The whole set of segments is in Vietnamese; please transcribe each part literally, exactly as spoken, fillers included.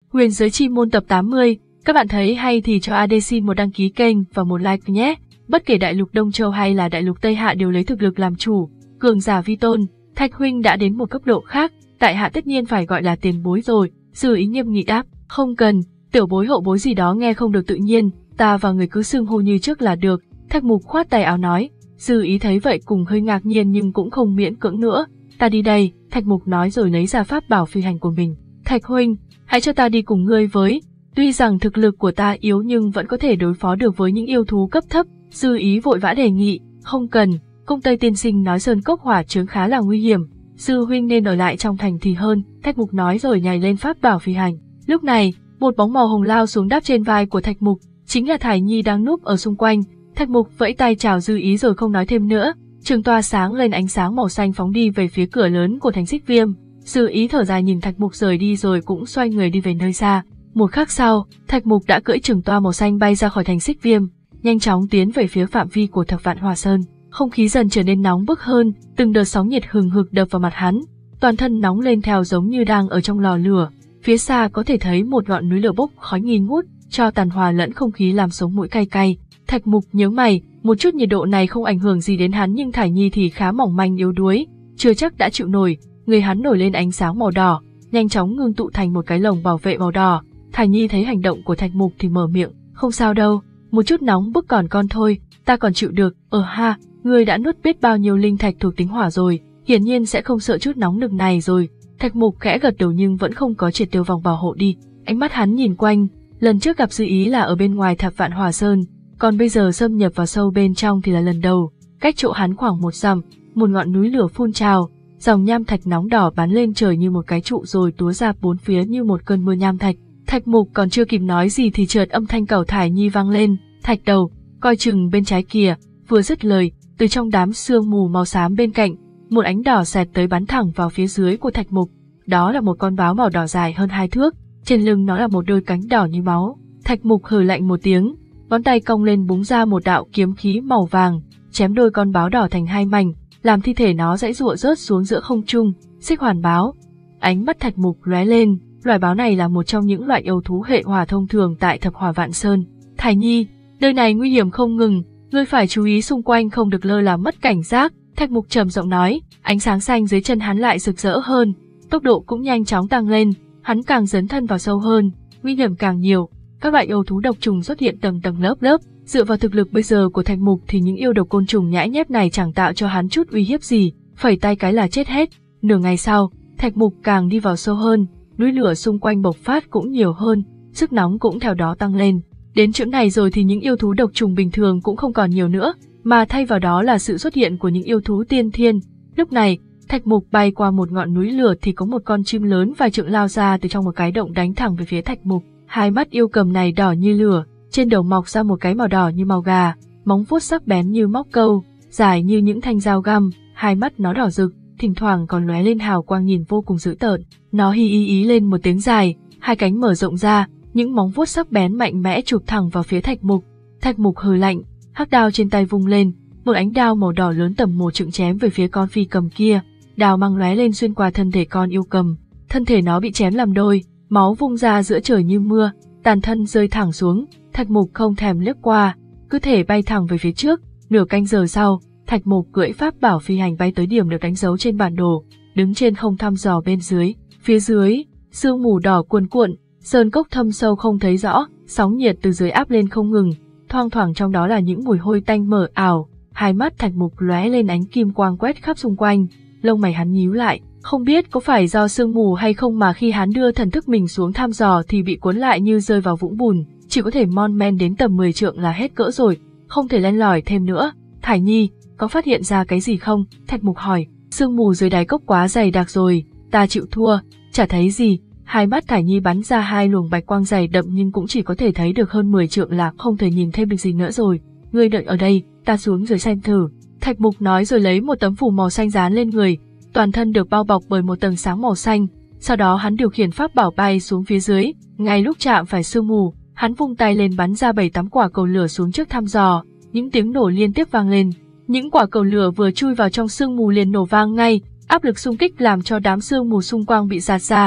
Huyền giới chi môn tập tám mươi, các bạn thấy hay thì cho a đê xê một đăng ký kênh và một like nhé. Bất kể đại lục Đông Châu hay là đại lục Tây Hạ đều lấy thực lực làm chủ, cường giả vi tôn, Thạch huynh đã đến một cấp độ khác, tại hạ tất nhiên phải gọi là tiền bối rồi. Sư ý nghiêm nghị đáp, không cần, tiểu bối hậu bối gì đó nghe không được tự nhiên, ta và người cứ xưng hô như trước là được. Thạch Mục khoát tay áo nói. Sư ý thấy vậy cùng hơi ngạc nhiên nhưng cũng không miễn cưỡng nữa. Ta đi đây, Thạch Mục nói rồi lấy ra pháp bảo phi hành của mình. Thạch huynh, hãy cho ta đi cùng ngươi với. Tuy rằng thực lực của ta yếu nhưng vẫn có thể đối phó được với những yêu thú cấp thấp. Sư ý vội vã đề nghị, không cần, Cung Tây tiên sinh nói sơn cốc hỏa chướng khá là nguy hiểm, sư huynh nên ở lại trong thành thì hơn. Thạch Mục nói rồi nhảy lên pháp bảo phi hành. Lúc này, một bóng màu hồng lao xuống đáp trên vai của Thạch Mục, chính là Thải Nhi đang núp ở xung quanh. Thạch Mục vẫy tay chào Dư Ý rồi không nói thêm nữa, trường toa sáng lên ánh sáng màu xanh phóng đi về phía cửa lớn của thành Xích Viêm. Dư Ý thở dài nhìn Thạch Mục rời đi rồi cũng xoay người đi về nơi xa. Một khắc sau, Thạch Mục đã cưỡi trường toa màu xanh bay ra khỏi thành Xích Viêm, nhanh chóng tiến về phía phạm vi của Thập Vạn Hỏa Sơn. Không khí dần trở nên nóng bức hơn, từng đợt sóng nhiệt hừng hực đập vào mặt hắn, toàn thân nóng lên theo giống như đang ở trong lò lửa. Phía xa có thể thấy một ngọn núi lửa bốc khói nghi ngút, cho tàn hòa lẫn không khí làm sống mũi cay cay. Thạch Mục nhớ mày, một chút nhiệt độ này không ảnh hưởng gì đến hắn nhưng Thải Nhi thì khá mỏng manh yếu đuối, chưa chắc đã chịu nổi. Người hắn nổi lên ánh sáng màu đỏ, nhanh chóng ngưng tụ thành một cái lồng bảo vệ màu đỏ. Thải Nhi thấy hành động của Thạch Mục thì mở miệng, không sao đâu, một chút nóng bức còn con thôi, ta còn chịu được. Ờ ha, ngươi đã nuốt biết bao nhiêu linh thạch thuộc tính hỏa rồi, hiển nhiên sẽ không sợ chút nóng nực này rồi. Thạch Mục khẽ gật đầu nhưng vẫn không có triệt tiêu vòng bảo hộ đi, ánh mắt hắn nhìn quanh, lần trước gặp Dư Ý là ở bên ngoài Thập Vạn Hỏa Sơn, còn bây giờ xâm nhập vào sâu bên trong thì là lần đầu. Cách chỗ hắn khoảng một dặm, một ngọn núi lửa phun trào, dòng nham thạch nóng đỏ bắn lên trời như một cái trụ rồi túa ra bốn phía như một cơn mưa nham thạch. Thạch Mục còn chưa kịp nói gì thì chợt âm thanh cẩu Thải Nhi vang lên, Thạch đầu, coi chừng bên trái kìa. Vừa dứt lời, từ trong đám sương mù màu xám bên cạnh, một ánh đỏ xẹt tới bắn thẳng vào phía dưới của Thạch Mục. Đó là một con báo màu đỏ dài hơn hai thước, trên lưng nó là một đôi cánh đỏ như máu. Thạch Mục hừ lạnh một tiếng, ngón tay cong lên búng ra một đạo kiếm khí màu vàng, chém đôi con báo đỏ thành hai mảnh, làm thi thể nó giãy giụa rớt xuống giữa không trung. Xích Hoàn báo. Ánh mắt Thạch Mục lóe lên, loài báo này là một trong những loại yêu thú hệ hỏa thông thường tại Thập Hỏa Vạn Sơn. Thải Nhi, nơi này nguy hiểm không ngừng, ngươi phải chú ý xung quanh không được lơ là mất cảnh giác. Thạch Mục trầm giọng nói, ánh sáng xanh dưới chân hắn lại rực rỡ hơn, tốc độ cũng nhanh chóng tăng lên, hắn càng dấn thân vào sâu hơn, nguy hiểm càng nhiều. Các loại yêu thú độc trùng xuất hiện tầng tầng lớp lớp, dựa vào thực lực bây giờ của Thạch Mục thì những yêu độc côn trùng nhãi nhép này chẳng tạo cho hắn chút uy hiếp gì, phẩy tay cái là chết hết. Nửa ngày sau, Thạch Mục càng đi vào sâu hơn, núi lửa xung quanh bộc phát cũng nhiều hơn, sức nóng cũng theo đó tăng lên. Đến chỗ này rồi thì những yêu thú độc trùng bình thường cũng không còn nhiều nữa, mà thay vào đó là sự xuất hiện của những yêu thú tiên thiên. Lúc này, Thạch Mục bay qua một ngọn núi lửa thì có một con chim lớn vài trượng lao ra từ trong một cái động đánh thẳng về phía Thạch Mục. Hai mắt yêu cầm này đỏ như lửa, trên đầu mọc ra một cái màu đỏ như màu gà, móng vuốt sắc bén như móc câu, dài như những thanh dao găm, hai mắt nó đỏ rực, thỉnh thoảng còn lóe lên hào quang nhìn vô cùng dữ tợn. Nó hi ý ý lên một tiếng dài, hai cánh mở rộng ra, những móng vuốt sắc bén mạnh mẽ chụp thẳng vào phía Thạch Mục. Thạch Mục hừ lạnh, hắc đao trên tay vung lên, một ánh đao màu đỏ lớn tầm một trượng chém về phía con phi cầm kia. Đao mang lóe lên xuyên qua thân thể con yêu cầm, thân thể nó bị chém làm đôi, máu vung ra giữa trời như mưa, tàn thân rơi thẳng xuống. Thạch Mục không thèm liếc qua, cứ thể bay thẳng về phía trước. Nửa canh giờ sau, Thạch Mục cưỡi pháp bảo phi hành bay tới điểm được đánh dấu trên bản đồ, đứng trên không thăm dò bên dưới. Phía dưới, sương mù đỏ cuồn cuộn, sơn cốc thâm sâu không thấy rõ, sóng nhiệt từ dưới áp lên không ngừng, thoang thoảng trong đó là những mùi hôi tanh mờ ảo. Hai mắt Thạch Mục lóe lên ánh kim quang quét khắp xung quanh, lông mày hắn nhíu lại, không biết có phải do sương mù hay không mà khi hắn đưa thần thức mình xuống thăm dò thì bị cuốn lại như rơi vào vũng bùn, chỉ có thể mon men đến tầm mười trượng là hết cỡ rồi, không thể len lỏi thêm nữa. Thải Nhi, có phát hiện ra cái gì không? Thạch Mục hỏi. Sương mù dưới đáy cốc quá dày đặc rồi, ta chịu thua, chả thấy gì. Hai mắt Thải Nhi bắn ra hai luồng bạch quang dày đậm nhưng cũng chỉ có thể thấy được hơn mười trượng là không thể nhìn thêm được gì nữa rồi. Ngươi đợi ở đây, ta xuống rồi xem thử. Thạch Mục nói rồi lấy một tấm phủ màu xanh dán lên người, toàn thân được bao bọc bởi một tầng sáng màu xanh. Sau đó hắn điều khiển pháp bảo bay xuống phía dưới, ngay lúc chạm phải sương mù, hắn vung tay lên bắn ra bảy tám quả cầu lửa xuống trước thăm dò. Những tiếng nổ liên tiếp vang lên, những quả cầu lửa vừa chui vào trong sương mù liền nổ vang ngay, áp lực xung kích làm cho đám sương mù xung quanh bị rạt ra.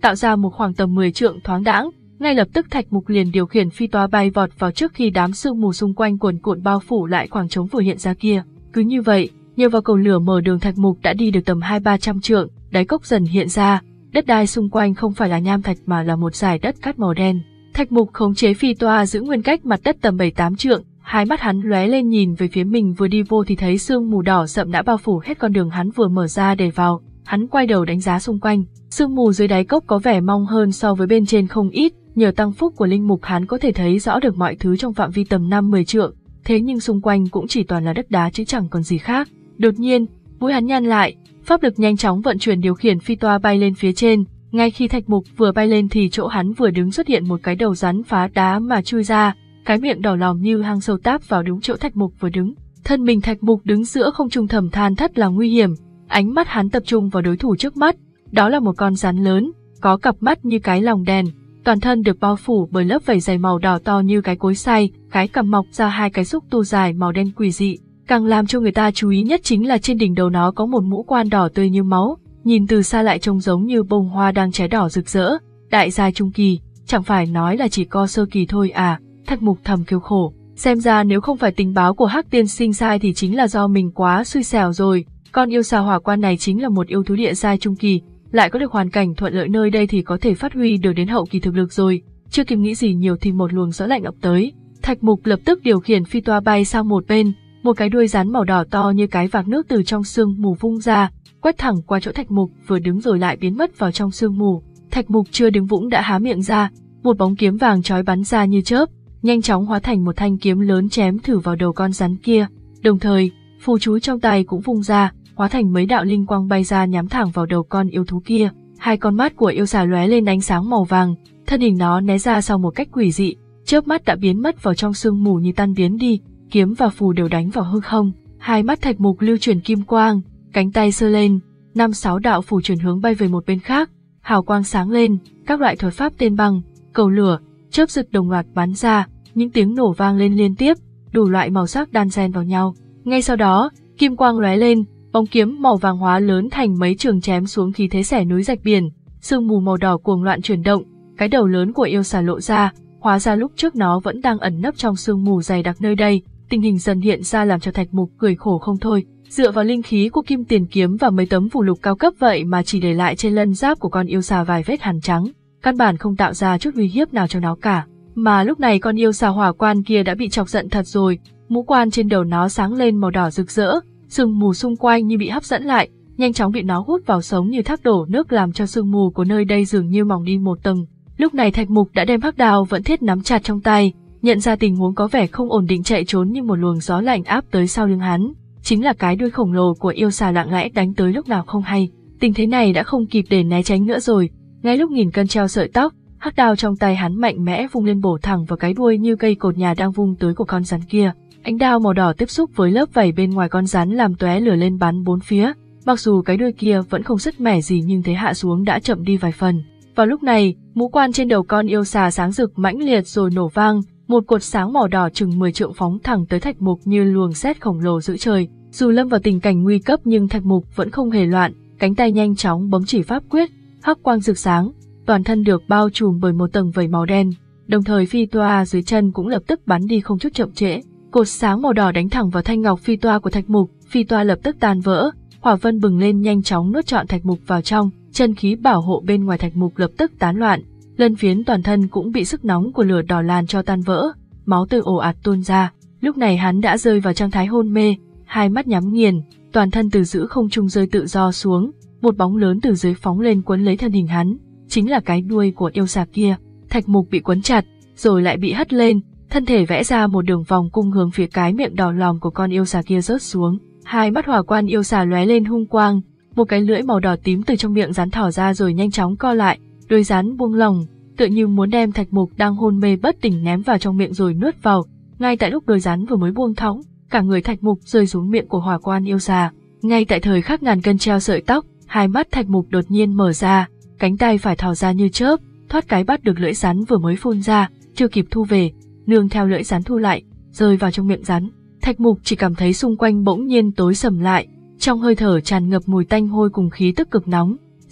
tạo ra một khoảng tầm mười trượng thoáng đãng. Ngay lập tức Thạch Mục liền điều khiển phi toa bay vọt vào trước khi đám sương mù xung quanh cuồn cuộn bao phủ lại khoảng trống vừa hiện ra kia. Cứ như vậy, nhờ vào cầu lửa mở đường, Thạch Mục đã đi được tầm hai ba trăm trượng, đáy cốc dần hiện ra, đất đai xung quanh không phải là nham thạch mà là một dải đất cát màu đen. Thạch Mục khống chế phi toa giữ nguyên cách mặt đất tầm bảy tám trượng, hai mắt hắn lóe lên nhìn về phía mình vừa đi vô thì thấy sương mù đỏ sậm đã bao phủ hết con đường hắn vừa mở ra để vào. Hắn quay đầu đánh giá xung quanh, sương mù dưới đáy cốc có vẻ mong hơn so với bên trên không ít, nhờ tăng phúc của linh mục hắn có thể thấy rõ được mọi thứ trong phạm vi tầm năm mười trượng, thế nhưng xung quanh cũng chỉ toàn là đất đá chứ chẳng còn gì khác. Đột nhiên, mũi hắn nhăn lại, pháp lực nhanh chóng vận chuyển điều khiển phi toa bay lên phía trên. Ngay khi Thạch Mục vừa bay lên thì chỗ hắn vừa đứng xuất hiện một cái đầu rắn phá đá mà chui ra, cái miệng đỏ lòm như hang sâu táp vào đúng chỗ Thạch Mục vừa đứng. Thân mình Thạch Mục đứng giữa không trung thầm than thất là nguy hiểm, ánh mắt hắn tập trung vào đối thủ trước mắt, đó là một con rắn lớn, có cặp mắt như cái lồng đèn, toàn thân được bao phủ bởi lớp vảy dày màu đỏ to như cái cối xay, cái cằm mọc ra hai cái xúc tu dài màu đen quỷ dị. Càng làm cho người ta chú ý nhất chính là trên đỉnh đầu nó có một mũ quan đỏ tươi như máu, nhìn từ xa lại trông giống như bông hoa đang cháy đỏ rực rỡ. Đại giai trung kỳ, chẳng phải nói là chỉ có sơ kỳ thôi à? Thạch Mục thầm kêu khổ, xem ra nếu không phải tình báo của Hắc tiên sinh sai thì chính là do mình quá xui xẻo rồi. Con yêu xà hỏa quan này chính là một yêu thú địa giai trung kỳ, lại có được hoàn cảnh thuận lợi nơi đây thì có thể phát huy được đến hậu kỳ thực lực rồi. Chưa kịp nghĩ gì nhiều thì một luồng gió lạnh ập tới, Thạch Mục lập tức điều khiển phi toa bay sang một bên, một cái đuôi rắn màu đỏ to như cái vạc nước từ trong sương mù vung ra, quét thẳng qua chỗ Thạch Mục vừa đứng rồi lại biến mất vào trong sương mù. Thạch Mục chưa đứng vững đã há miệng ra, một bóng kiếm vàng chói bắn ra như chớp, nhanh chóng hóa thành một thanh kiếm lớn chém thử vào đầu con rắn kia. Đồng thời, phù chú trong tay cũng vung ra, hóa thành mấy đạo linh quang bay ra nhắm thẳng vào đầu con yêu thú kia. Hai con mắt của yêu xà lóe lên ánh sáng màu vàng, thân hình nó né ra sau một cách quỷ dị, chớp mắt đã biến mất vào trong sương mù như tan biến đi. Kiếm và phù đều đánh vào hư không. Hai mắt Thạch Mục lưu chuyển kim quang, cánh tay giơ lên, năm sáu đạo phù chuyển hướng bay về một bên khác, hào quang sáng lên, các loại thuật pháp tên băng, cầu lửa, chớp giật đồng loạt bắn ra, những tiếng nổ vang lên liên tiếp, đủ loại màu sắc đan xen vào nhau. Ngay sau đó, kim quang lóe lên, bóng kiếm màu vàng hóa lớn thành mấy trường chém xuống khí thế xẻ núi rạch biển, sương mù màu đỏ cuồng loạn chuyển động, cái đầu lớn của yêu xà lộ ra, hóa ra lúc trước nó vẫn đang ẩn nấp trong sương mù dày đặc nơi đây. Tình hình dần hiện ra làm cho Thạch Mục cười khổ không thôi, dựa vào linh khí của kim tiền kiếm và mấy tấm phù lục cao cấp vậy mà chỉ để lại trên lân giáp của con yêu xà vài vết hằn trắng, căn bản không tạo ra chút uy hiếp nào cho nó cả. Mà lúc này con yêu xà hỏa quan kia đã bị chọc giận thật rồi, mũ quan trên đầu nó sáng lên màu đỏ rực rỡ, sương mù xung quanh như bị hấp dẫn lại, nhanh chóng bị nó hút vào sống như thác đổ nước làm cho sương mù của nơi đây dường như mỏng đi một tầng. Lúc này Thạch Mục đã đem hắc đao vẫn thiết nắm chặt trong tay, nhận ra tình huống có vẻ không ổn định chạy trốn nhưng một luồng gió lạnh áp tới sau lưng hắn, chính là cái đuôi khổng lồ của yêu xà lặng lẽ đánh tới lúc nào không hay. Tình thế này đã không kịp để né tránh nữa rồi, ngay lúc nghìn cân treo sợi tóc, hắc đao trong tay hắn mạnh mẽ vung lên bổ thẳng vào cái đuôi như cây cột nhà đang vung tới của con rắn kia. Ánh đao màu đỏ tiếp xúc với lớp vảy bên ngoài con rắn làm tóe lửa lên bắn bốn phía, mặc dù cái đuôi kia vẫn không sứt mẻ gì nhưng thế hạ xuống đã chậm đi vài phần. Vào lúc này, mũ quan trên đầu con yêu xà sáng rực mãnh liệt rồi nổ vang, một cột sáng màu đỏ chừng mười trượng phóng thẳng tới Thạch Mục như luồng sét khổng lồ giữa trời. Dù lâm vào tình cảnh nguy cấp nhưng Thạch Mục vẫn không hề loạn, cánh tay nhanh chóng bấm chỉ pháp quyết, hắc quang rực sáng, toàn thân được bao trùm bởi một tầng vảy màu đen, đồng thời phi toa dưới chân cũng lập tức bắn đi không chút chậm trễ. Cột sáng màu đỏ đánh thẳng vào thanh ngọc phi toa của Thạch Mục, phi toa lập tức tan vỡ, hỏa vân bừng lên nhanh chóng nuốt trọn Thạch Mục vào trong, chân khí bảo hộ bên ngoài Thạch Mục lập tức tán loạn, lân phiến toàn thân cũng bị sức nóng của lửa đỏ lan cho tan vỡ, máu tươi ồ ạt tuôn ra. Lúc này hắn đã rơi vào trạng thái hôn mê, hai mắt nhắm nghiền, toàn thân từ giữa không trung rơi tự do xuống, một bóng lớn từ dưới phóng lên quấn lấy thân hình hắn, chính là cái đuôi của yêu xà kia. Thạch Mục bị quấn chặt, rồi lại bị hất lên, thân thể vẽ ra một đường vòng cung hướng phía cái miệng đỏ lòm của con yêu xà kia rớt xuống. Hai mắt hỏa quan yêu xà lóe lên hung quang, một cái lưỡi màu đỏ tím từ trong miệng rắn thỏ ra rồi nhanh chóng co lại, đuôi rắn buông lỏng, tựa như muốn đem Thạch Mục đang hôn mê bất tỉnh ném vào trong miệng rồi nuốt vào. Ngay tại lúc đuôi rắn vừa mới buông thõng, cả người Thạch Mục rơi xuống miệng của hỏa quan yêu xà. Ngay tại thời khắc ngàn cân treo sợi tóc, hai mắt Thạch Mục đột nhiên mở ra, cánh tay phải thò ra như chớp, thoát cái bắt được lưỡi rắn vừa mới phun ra, chưa kịp thu về, nương theo lưỡi rắn thu lại, rơi vào trong miệng rắn. Thạch Mục chỉ cảm thấy xung quanh bỗng nhiên tối sầm lại, trong hơi thở tràn ngập mùi tanh hôi cùng khí tức cực nóng,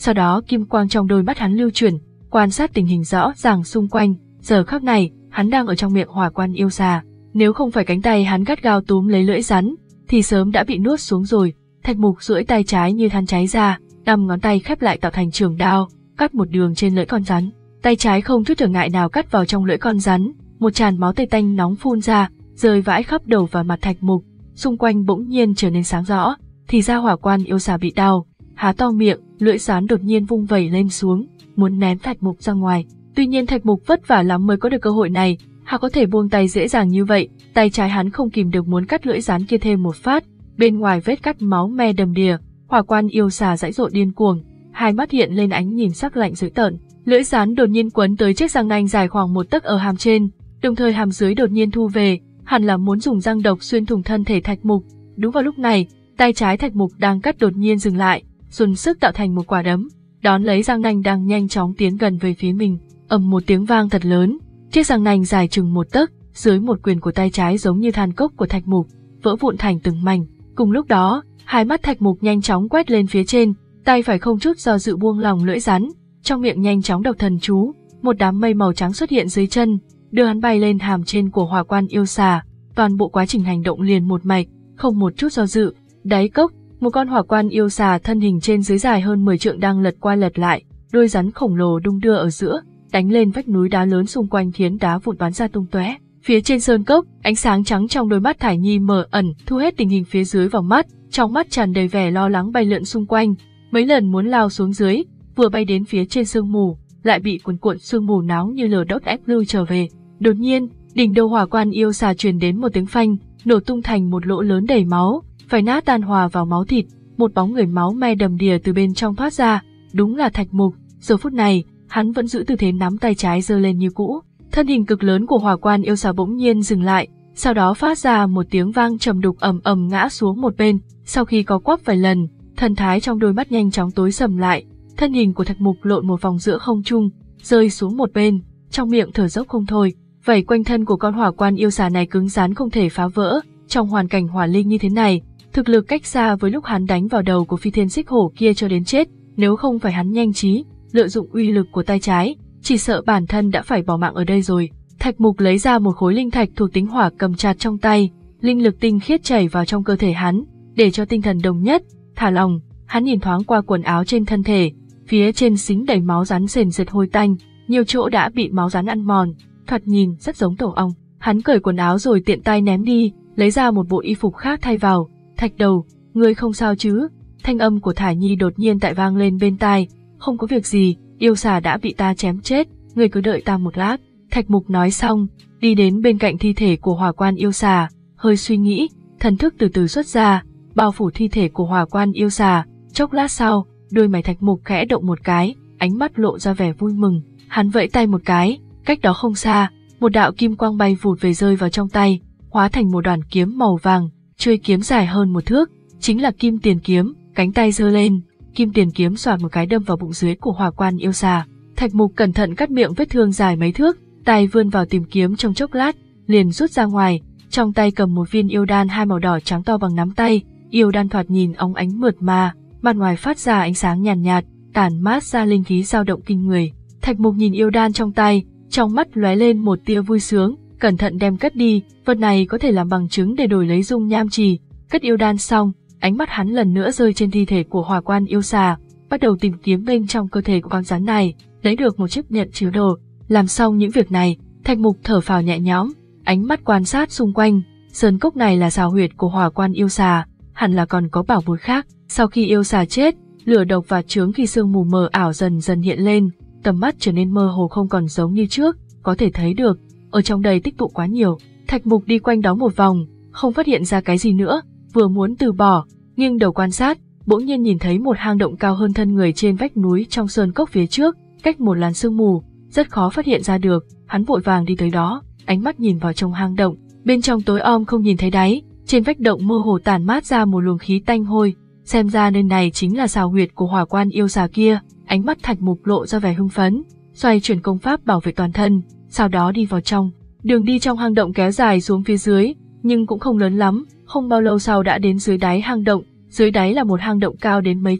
sau đó kim quang trong đôi mắt hắn lưu chuyển, quan sát tình hình rõ ràng xung quanh. Giờ khắc này, hắn đang ở trong miệng hỏa quan yêu xà. Nếu không phải cánh tay hắn gắt gao túm lấy lưỡi rắn, thì sớm đã bị nuốt xuống rồi. Thạch Mục duỗi tay trái như than cháy ra, năm ngón tay khép lại tạo thành trường đao, cắt một đường trên lưỡi con rắn. Tay trái không chút trở ngại nào cắt vào trong lưỡi con rắn, một tràn máu tươi tanh nóng phun ra, rơi vãi khắp đầu và mặt Thạch Mục. Xung quanh bỗng nhiên trở nên sáng rõ, thì ra hỏa quan yêu xà bị đau, há to miệng, lưỡi rắn đột nhiên vung vẩy lên xuống, muốn ném Thạch Mục ra ngoài. Tuy nhiên Thạch Mục vất vả lắm mới có được cơ hội này, há có thể buông tay dễ dàng như vậy. Tay trái hắn không kìm được muốn cắt lưỡi rắn kia thêm một phát, bên ngoài vết cắt máu me đầm đìa. Hỏa quan yêu xà giãy giụa điên cuồng, hai mắt hiện lên ánh nhìn sắc lạnh dữ tợn. Lưỡi rắn đột nhiên quấn tới chiếc răng nanh dài khoảng một tấc ở hàm trên, đồng thời hàm dưới đột nhiên thu về, hẳn là muốn dùng răng độc xuyên thủng thân thể Thạch Mục. Đúng vào lúc này, tay trái Thạch Mục đang cắt đột nhiên dừng lại, dùng sức tạo thành một quả đấm, đón lấy răng nanh đang nhanh chóng tiến gần về phía mình. Ầm một tiếng vang thật lớn, chiếc răng nanh dài chừng một tấc, dưới một quyền của tay trái giống như than cốc của Thạch Mục, vỡ vụn thành từng mảnh. Cùng lúc đó, hai mắt Thạch Mục nhanh chóng quét lên phía trên, tay phải không chút do dự buông lỏng lưỡi rắn, trong miệng nhanh chóng đọc thần chú, một đám mây màu trắng xuất hiện dưới chân, đưa hắn bay lên hàm trên của hỏa quan yêu xà. Toàn bộ quá trình hành động liền một mạch, không một chút do dự. Đáy cốc, một con hỏa quan yêu xà thân hình trên dưới dài hơn mười trượng đang lật qua lật lại, đôi rắn khổng lồ đung đưa ở giữa, đánh lên vách núi đá lớn xung quanh khiến đá vụn bắn ra tung tóe. Phía trên sơn cốc, ánh sáng trắng trong đôi mắt Thải Nhi mờ ẩn thu hết tình hình phía dưới vào mắt, trong mắt tràn đầy vẻ lo lắng bay lượn xung quanh, mấy lần muốn lao xuống dưới, vừa bay đến phía trên sương mù, lại bị cuồn cuộn sương mù náo như lửa đốt ép lui trở về. Đột nhiên, đỉnh đầu hỏa quan yêu xà truyền đến một tiếng phanh, nổ tung thành một lỗ lớn đầy máu, phải nát tan hòa vào máu thịt, một bóng người máu me đầm đìa từ bên trong thoát ra, đúng là Thạch Mục. Giờ phút này, hắn vẫn giữ tư thế nắm tay trái giơ lên như cũ. Thân hình cực lớn của hỏa quan yêu xà bỗng nhiên dừng lại, sau đó phát ra một tiếng vang trầm đục ầm ầm ngã xuống một bên. Sau khi có quắp vài lần, thần thái trong đôi mắt nhanh chóng tối sầm lại, thân hình của Thạch Mục lộn một vòng giữa không trung, rơi xuống một bên, trong miệng thở dốc không thôi. Vảy quanh thân của con hỏa quan yêu xà này cứng rắn không thể phá vỡ. Trong hoàn cảnh hỏa linh như thế này, thực lực cách xa với lúc hắn đánh vào đầu của phi thiên xích hổ kia cho đến chết. Nếu không phải hắn nhanh trí lợi dụng uy lực của tay trái, chỉ sợ bản thân đã phải bỏ mạng ở đây rồi. Thạch Mục lấy ra một khối linh thạch thuộc tính hỏa cầm chặt trong tay, linh lực tinh khiết chảy vào trong cơ thể hắn, để cho tinh thần đồng nhất, thả lòng. Hắn nhìn thoáng qua quần áo trên thân thể, phía trên dính đầy máu rắn sền sệt hôi tanh, nhiều chỗ đã bị máu rắn ăn mòn, thoạt nhìn rất giống tổ ong. Hắn cởi quần áo rồi tiện tay ném đi, lấy ra một bộ y phục khác thay vào. Thạch đầu, ngươi không sao chứ? Thanh âm của Thải Nhi đột nhiên tại vang lên bên tai. Không có việc gì, yêu xà đã bị ta chém chết, ngươi cứ đợi ta một lát. Thạch Mục nói xong, đi đến bên cạnh thi thể của hỏa quan yêu xà, hơi suy nghĩ, thần thức từ từ xuất ra, bao phủ thi thể của hỏa quan yêu xà. Chốc lát sau, đôi mày Thạch Mục khẽ động một cái, ánh mắt lộ ra vẻ vui mừng. Hắn vẫy tay một cái, cách đó không xa, một đạo kim quang bay vụt về rơi vào trong tay, hóa thành một đoàn kiếm màu vàng, chuôi kiếm dài hơn một thước, chính là kim tiền kiếm. Cánh tay giơ lên, kim tiền kiếm xoạt một cái đâm vào bụng dưới của hỏa quan yêu xà. Thạch Mục cẩn thận cắt miệng vết thương dài mấy thước, tay vươn vào tìm kiếm trong chốc lát, liền rút ra ngoài, trong tay cầm một viên yêu đan hai màu đỏ trắng to bằng nắm tay. Yêu đan thoạt nhìn óng ánh mượt mà, mặt ngoài phát ra ánh sáng nhàn nhạt, nhạt, tản mát ra linh khí dao động kinh người. Thạch Mục nhìn yêu đan trong tay, trong mắt lóe lên một tia vui sướng, cẩn thận đem cất đi, vật này có thể làm bằng chứng để đổi lấy dung nham trì. Cất yêu đan xong, ánh mắt hắn lần nữa rơi trên thi thể của hỏa quan yêu xà, bắt đầu tìm kiếm bên trong cơ thể của con rắn này, lấy được một chiếc nhận chứa đồ. Làm xong những việc này, Thạch Mục thở phào nhẹ nhõm, ánh mắt quan sát xung quanh. Sơn cốc này là xào huyệt của hỏa quan yêu xà, hẳn là còn có bảo bối khác. Sau khi yêu xà chết, lửa độc và chướng khi sương mù mờ ảo dần dần hiện lên, tầm mắt trở nên mơ hồ không còn giống như trước, có thể thấy được ở trong đây tích tụ quá nhiều. Thạch Mục đi quanh đó một vòng, không phát hiện ra cái gì nữa, vừa muốn từ bỏ, nghiêng đầu quan sát, bỗng nhiên nhìn thấy một hang động cao hơn thân người trên vách núi trong sơn cốc phía trước, cách một làn sương mù, rất khó phát hiện ra được. Hắn vội vàng đi tới đó, ánh mắt nhìn vào trong hang động, bên trong tối om không nhìn thấy đáy, trên vách động mơ hồ tản mát ra một luồng khí tanh hôi, xem ra nơi này chính là xào huyệt của hỏa quan yêu xà kia. Ánh mắt Thạch Mục lộ ra vẻ hưng phấn, xoay chuyển công pháp bảo vệ toàn thân, sau đó đi vào trong. Đường đi trong hang động kéo dài xuống phía dưới, nhưng cũng không lớn lắm, không bao lâu sau đã đến dưới đáy hang động. Dưới đáy là một hang động cao đến mấy trượng,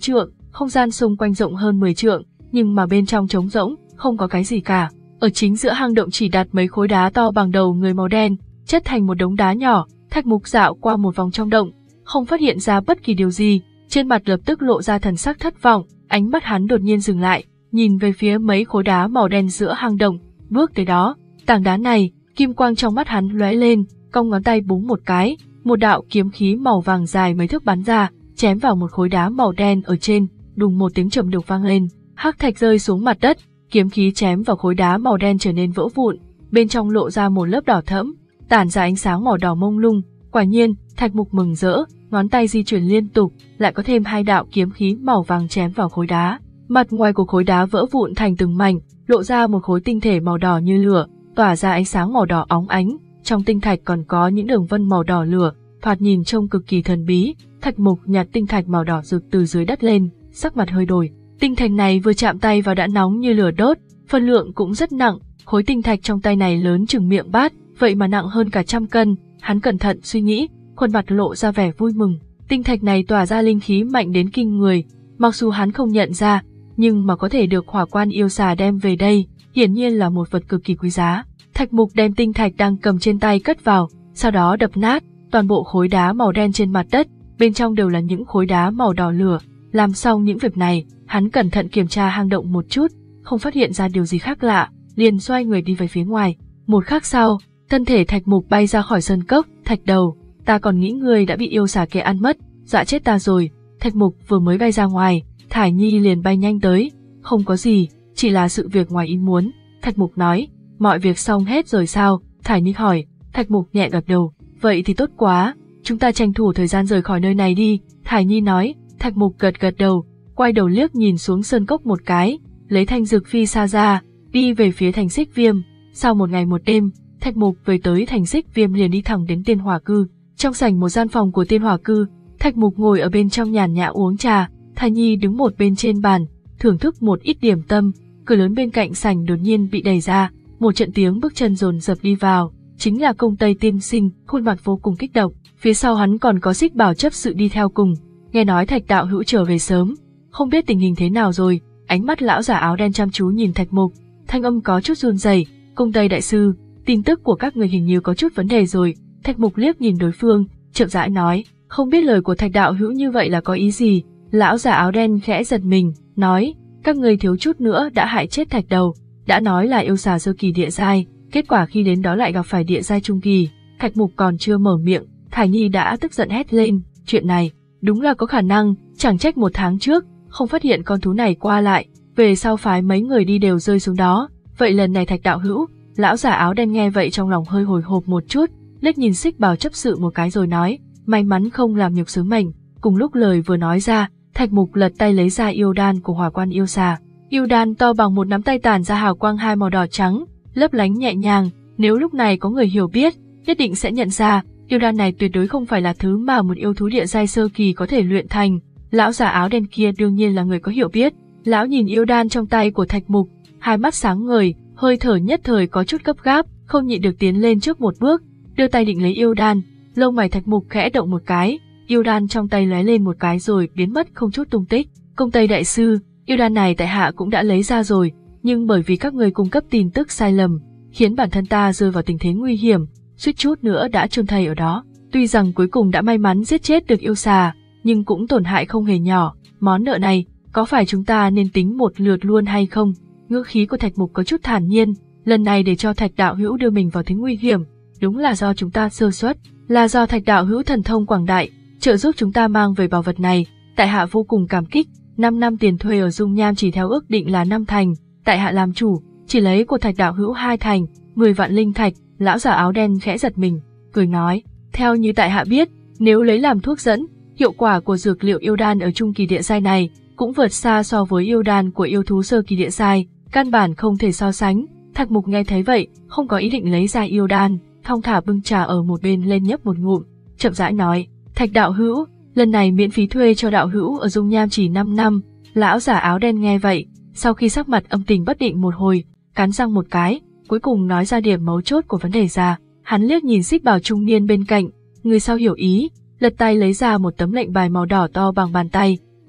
không gian xung quanh rộng hơn mười trượng, nhưng mà bên trong trống rỗng, không có cái gì cả. Ở chính giữa hang động chỉ đặt mấy khối đá to bằng đầu người màu đen, chất thành một đống đá nhỏ. Thạch Mục dạo qua một vòng trong động, không phát hiện ra bất kỳ điều gì, trên mặt lập tức lộ ra thần sắc thất vọng, ánh mắt hắn đột nhiên dừng lại, nhìn về phía mấy khối đá màu đen giữa hang động, bước tới đó, tảng đá này, kim quang trong mắt hắn lóe lên, cong ngón tay búng một cái, một đạo kiếm khí màu vàng dài mấy thước bắn ra, chém vào một khối đá màu đen ở trên, đùng một tiếng trầm đục vang lên, hắc thạch rơi xuống mặt đất, kiếm khí chém vào khối đá màu đen trở nên vỡ vụn, bên trong lộ ra một lớp đỏ thẫm, tản ra ánh sáng màu đỏ mông lung. Quả nhiên, Thạch Mục mừng rỡ, ngón tay di chuyển liên tục, lại có thêm hai đạo kiếm khí màu vàng chém vào khối đá. Mặt ngoài của khối đá vỡ vụn thành từng mảnh, lộ ra một khối tinh thể màu đỏ như lửa, tỏa ra ánh sáng màu đỏ óng ánh. Trong tinh thạch còn có những đường vân màu đỏ lửa, thoạt nhìn trông cực kỳ thần bí. Thạch Mục nhặt tinh thạch màu đỏ rực từ dưới đất lên, sắc mặt hơi đổi. Tinh thạch này vừa chạm tay vào đã nóng như lửa đốt, phân lượng cũng rất nặng. Khối tinh thạch trong tay này lớn chừng miệng bát, vậy mà nặng hơn cả trăm cân. Hắn cẩn thận suy nghĩ, khuôn mặt lộ ra vẻ vui mừng. Tinh thạch này tỏa ra linh khí mạnh đến kinh người, mặc dù hắn không nhận ra, nhưng mà có thể được Hỏa Quan yêu xà đem về đây, hiển nhiên là một vật cực kỳ quý giá. Thạch Mục đem tinh thạch đang cầm trên tay cất vào, sau đó đập nát toàn bộ khối đá màu đen trên mặt đất, bên trong đều là những khối đá màu đỏ lửa. Làm xong những việc này, hắn cẩn thận kiểm tra hang động một chút, không phát hiện ra điều gì khác lạ, liền xoay người đi về phía ngoài. Một khắc sau, thân thể Thạch Mục bay ra khỏi sơn cốc. Thạch đầu, ta còn nghĩ ngươi đã bị yêu xà kia ăn mất, dọa chết ta rồi. Thạch Mục vừa mới bay ra ngoài, Thải Nhi liền bay nhanh tới. Không có gì, chỉ là sự việc ngoài ý muốn. Thạch Mục nói, mọi việc xong hết rồi sao? Thải Nhi hỏi. Thạch Mục nhẹ gật đầu, vậy thì tốt quá, chúng ta tranh thủ thời gian rời khỏi nơi này đi. Thải Nhi nói. Thạch Mục gật gật đầu, quay đầu liếc nhìn xuống sơn cốc một cái, lấy thanh dược phi xa ra, đi về phía thành Xích Viêm. Sau một ngày một đêm, Thạch Mục về tới thành Xích Viêm liền đi thẳng đến Tiên Hỏa Cư. Trong sảnh một gian phòng của Tiên Hỏa Cư, Thạch Mục ngồi ở bên trong nhàn nhã uống trà, Thải Nhi đứng một bên trên bàn, thưởng thức một ít điểm tâm. Cửa lớn bên cạnh sảnh đột nhiên bị đẩy ra, một trận tiếng bước chân dồn dập đi vào, chính là Công Tây tiên sinh, khuôn mặt vô cùng kích động. Phía sau hắn còn có Xích Bảo chấp sự đi theo cùng. Nghe nói Thạch đạo hữu trở về sớm, không biết tình hình thế nào rồi. Ánh mắt lão giả áo đen chăm chú nhìn Thạch Mục, thanh âm có chút run rẩy. Công Tây đại sư, tin tức của các người hình như có chút vấn đề rồi. Thạch Mục liếc nhìn đối phương, chậm rãi nói, không biết lời của Thạch đạo hữu như vậy là có ý gì. Lão giả áo đen khẽ giật mình, nói, các người thiếu chút nữa đã hại chết Thạch đầu, đã nói là yêu xà sơ kỳ địa giai, kết quả khi đến đó lại gặp phải địa giai trung kỳ. Thạch Mục còn chưa mở miệng, Thải Nhi đã tức giận hét lên, chuyện này đúng là có khả năng, chẳng trách một tháng trước không phát hiện con thú này qua lại, về sau phái mấy người đi đều rơi xuống đó. Vậy lần này Thạch đạo hữu? Lão giả áo đen nghe vậy trong lòng hơi hồi hộp một chút, liếc nhìn Xích Bảo chấp sự một cái rồi nói, may mắn không làm nhục sứ mệnh. Cùng lúc lời vừa nói ra, Thạch Mục lật tay lấy ra yêu đan của Hỏa Quan yêu xà. Yêu đan to bằng một nắm tay tản ra hào quang hai màu đỏ trắng, lấp lánh nhẹ nhàng, nếu lúc này có người hiểu biết, nhất định sẽ nhận ra, yêu đan này tuyệt đối không phải là thứ mà một yêu thú địa giai sơ kỳ có thể luyện thành. Lão giả áo đen kia đương nhiên là người có hiểu biết, lão nhìn yêu đan trong tay của Thạch Mục, hai mắt sáng ngời, hơi thở nhất thời có chút gấp gáp, không nhịn được tiến lên trước một bước, đưa tay định lấy yêu đan. Lông mày Thạch Mục khẽ động một cái, yêu đan trong tay lóe lên một cái rồi biến mất không chút tung tích. Công Tây đại sư, yêu đan này tại hạ cũng đã lấy ra rồi, nhưng bởi vì các người cung cấp tin tức sai lầm, khiến bản thân ta rơi vào tình thế nguy hiểm, suýt chút nữa đã chôn thây ở đó. Tuy rằng cuối cùng đã may mắn giết chết được yêu xà, nhưng cũng tổn hại không hề nhỏ. Món nợ này, có phải chúng ta nên tính một lượt luôn hay không? Ngữ khí của Thạch Mục có chút thản nhiên, lần này để cho Thạch đạo hữu đưa mình vào thế nguy hiểm, đúng là do chúng ta sơ suất, là do Thạch đạo hữu thần thông quảng đại, trợ giúp chúng ta mang về bảo vật này, tại hạ vô cùng cảm kích. Năm năm tiền thuê ở Dung Nham chỉ theo ước định là năm thành, tại hạ làm chủ, chỉ lấy của Thạch đạo hữu hai thành, mười vạn linh thạch. Lão giả áo đen khẽ giật mình, cười nói, theo như tại hạ biết, nếu lấy làm thuốc dẫn, hiệu quả của dược liệu yêu đan ở trung kỳ địa giai này cũng vượt xa so với yêu đan của yêu thú sơ kỳ địa giai, căn bản không thể so sánh. Thạch Mục nghe thấy vậy, không có ý định lấy ra yêu đan, thong thả bưng trà ở một bên lên nhấp một ngụm, chậm rãi nói, Thạch đạo hữu, lần này miễn phí thuê cho đạo hữu ở Dung Nham chỉ năm năm. Lão giả áo đen nghe vậy, sau khi sắc mặt âm tình bất định một hồi, cắn răng một cái, cuối cùng nói ra điểm mấu chốt của vấn đề ra. Hắn liếc nhìn Xích Bảo trung niên bên cạnh, người sau hiểu ý, lật tay lấy ra một tấm lệnh bài màu đỏ to bằng bàn tay,